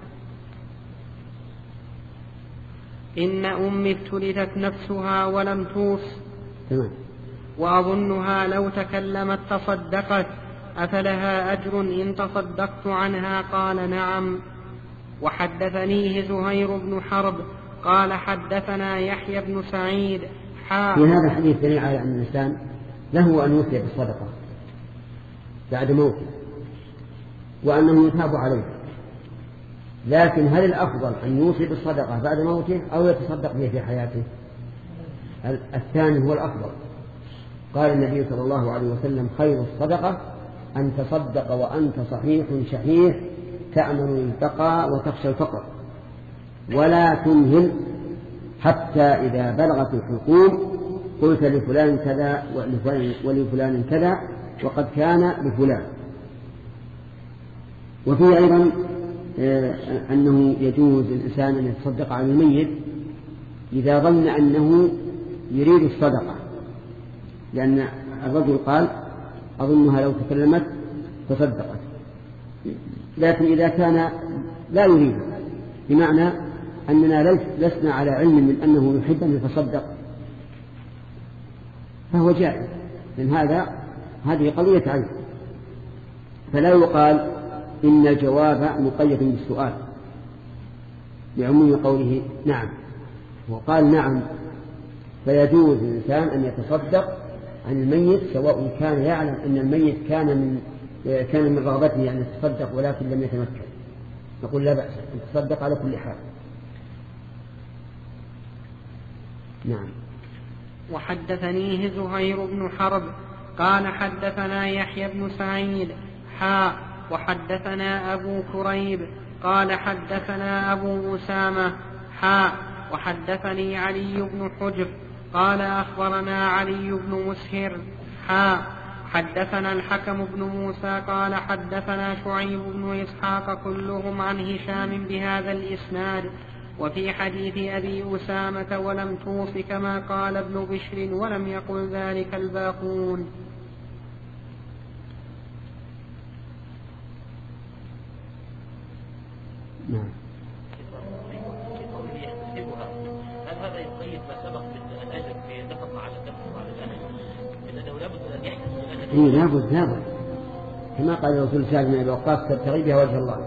إن أمي افتلتت نفسها ولم توص تمام. وأظنها لو تكلمت تصدقت أفلها أجر إن تصدقت عنها؟ قال نعم. وحدثنيه زهير بن حرب قال حدثنا يحيى بن سعيد حا. في هذا الحديث دليل على أن الإنسان له أن يوصي بالصدقة بعد موته وأنه يثاب عليه، لكن هل الأفضل أن يوصي بالصدقة بعد موته أو يتصدق به في حياته؟ الثاني هو الأفضل. قال النبي صلى الله عليه وسلم خير الصدقة أن تصدق وأنت صحيح شحيح تأمن التقى وتخشى الفقر، ولا تمهل حتى إذا بلغت الحلقوم قلت لفلان كذا ولفلان كذا وقد كان لفلان. وفي أيضا أنه يجوز للإنسان أن يتصدق على الميت إذا ظن أنه يريد الصدقة، لأن الرجل قال أظنها لو تكلمت تصدقت، لكن إذا كان لا يريد بمعنى أننا لسنا على علم من أنه يحب أن يتصدق فهو جائز، لأن هذا هذه قضية علم، فلا يقال إن الجواب مقيد بالسؤال لعموم قوله نعم، وقال نعم، فيجوز للإنسان أن يتصدق عن الميت سواء كان يعلم أن الميت كان من كان من رغبته أن يتصدق ولكن لم يتمكن، نقول لا بأس أن تصدق على كل حال. نعم. وحدثنيه زهير بن حرب قال حدثنا يحيى بن سعيد حاء وحدثنا أبو كريب قال حدثنا أبو أسامة حاء وحدثني علي بن حجر قال أخبرنا علي بن مسهر حاء حدثنا الحكم بن موسى قال حدثنا شعيب بن إسحاق كلهم عن هشام بهذا الإسناد، وفي حديث أبي أسامة ولم توص كما قال ابن بشر ولم يقل ذلك الباقون. نعم. هل هذا يقيد ما سبق من الأجر في النفقة على النفس وعلى الأهل؟ من أنه لابد أن يحدث الأجر. إيه لابد لابد كما قال الرسول سعد بن أبي وقاص تبتغي بها وجه الله.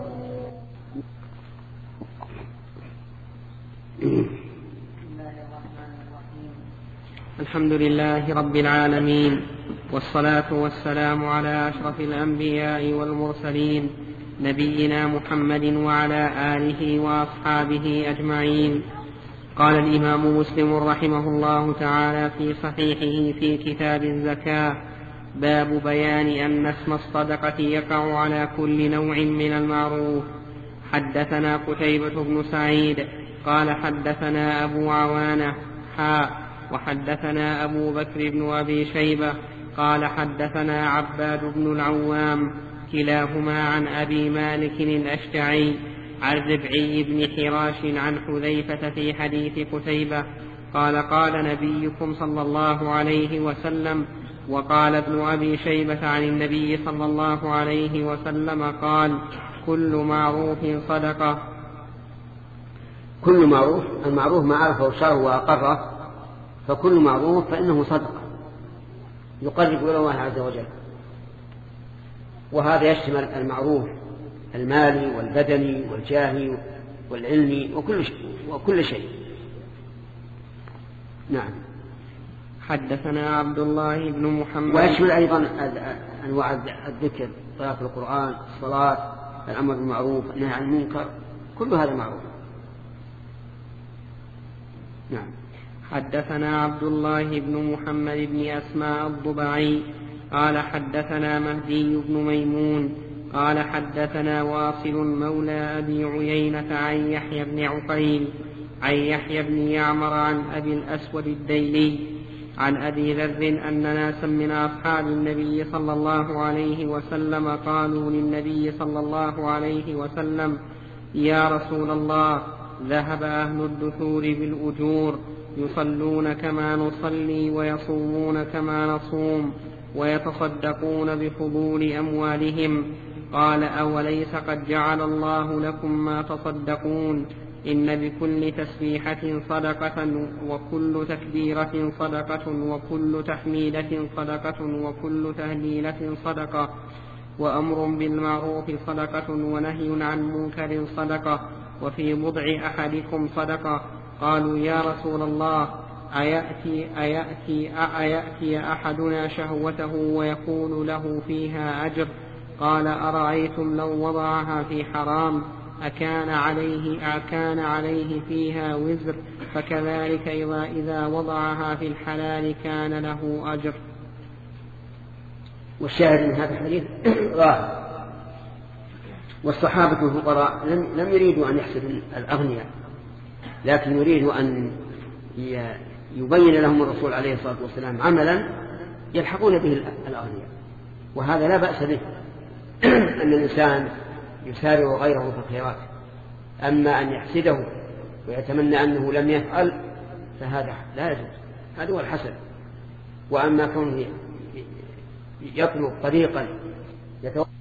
الحمد لله رب العالمين، والصلاة والسلام على أشرف الأنبياء والمرسلين نبينا محمد وعلى آله وأصحابه أجمعين. قال الإمام مسلم رحمه الله تعالى في صحيحه في كتاب الزكاة: باب بيان أن اسم الصدقة يقع على كل نوع من المعروف. حدثنا قتيبة بن سعيد قال حدثنا أبو عوانة حاء وحدثنا أبو بكر بن أبي شيبة قال حدثنا عباد بن العوام كلاهما عن أبي مالك الأشجعي عن ربعي بن حراش عن حذيفة في حديث قتيبة قال قال نبيكم صلى الله عليه وسلم. وقال ابن أبي شيبة عن النبي صلى الله عليه وسلم قال: كل معروف صدقة. كل معروف، المعروف ما عرفه الشرع وأقره، فكل معروف فإنه صدقة يقرب إلى الله عز وجل، وهذا يشمل المعروف المالي والبدني والجاهي والعلمي وكل شيء, وكل شيء. نعم. حدثنا عبد الله بن محمد. ويشمل أيضا أنواع الذكر، قراءة القرآن، الصلاة، الأمر بالمعروف، النهي عن المنكر، كل هذا معروف. نعم. حدثنا عبد الله بن محمد بن أسماء الضبعي قال حدثنا مهدي بن ميمون قال حدثنا واصل مولى أبي عيينة عن يحيى بن عقيل عن يحيى بن يعمر عن أبي الأسود الديلي عن أبي ذر أن ناسا من أصحاب النبي صلى الله عليه وسلم قالوا للنبي صلى الله عليه وسلم: يا رسول الله، ذهب أهل الدثور بالأجور، يصلون كما نصلي ويصومون كما نصوم ويتصدقون بفضول أموالهم. قال: أوليس قد جعل الله لكم ما تصدقون؟ إن بكل تسبيحة صدقة، وكل تكبيرة صدقة، وكل تحميدة صدقة، وكل تهليلة صدقة، وأمر بالمعروف صدقة، ونهي عن منكر صدقة، وفي بضع أحدكم صدقة. قالوا: يا رسول الله، أيأتي, أيأتي, أيأتي أحدنا شهوته ويكون له فيها أجر؟ قال: أرأيتم لو وضعها في حرام أكان عليه, أكان عليه فيها وزر؟ فكذلك إذا, إذا وضعها في الحلال كان له أجر. والشاهد من هذا الحديث ظاهر، والصحابة الفقراء لم, لم يريدوا أن يحسدوا الأغنياء، لكن يريدوا أن يبين لهم الرسول عليه الصلاة والسلام عملا يلحقون به الأغنياء، وهذا لا بأس به. أن الإنسان يسارع غيره في الخيرات. أما أن يحسده ويتمنى أنه لم يفعل فهذا لا يجوز، هذا هو الحسد. وأما كونه يطلب طريقا يتوقع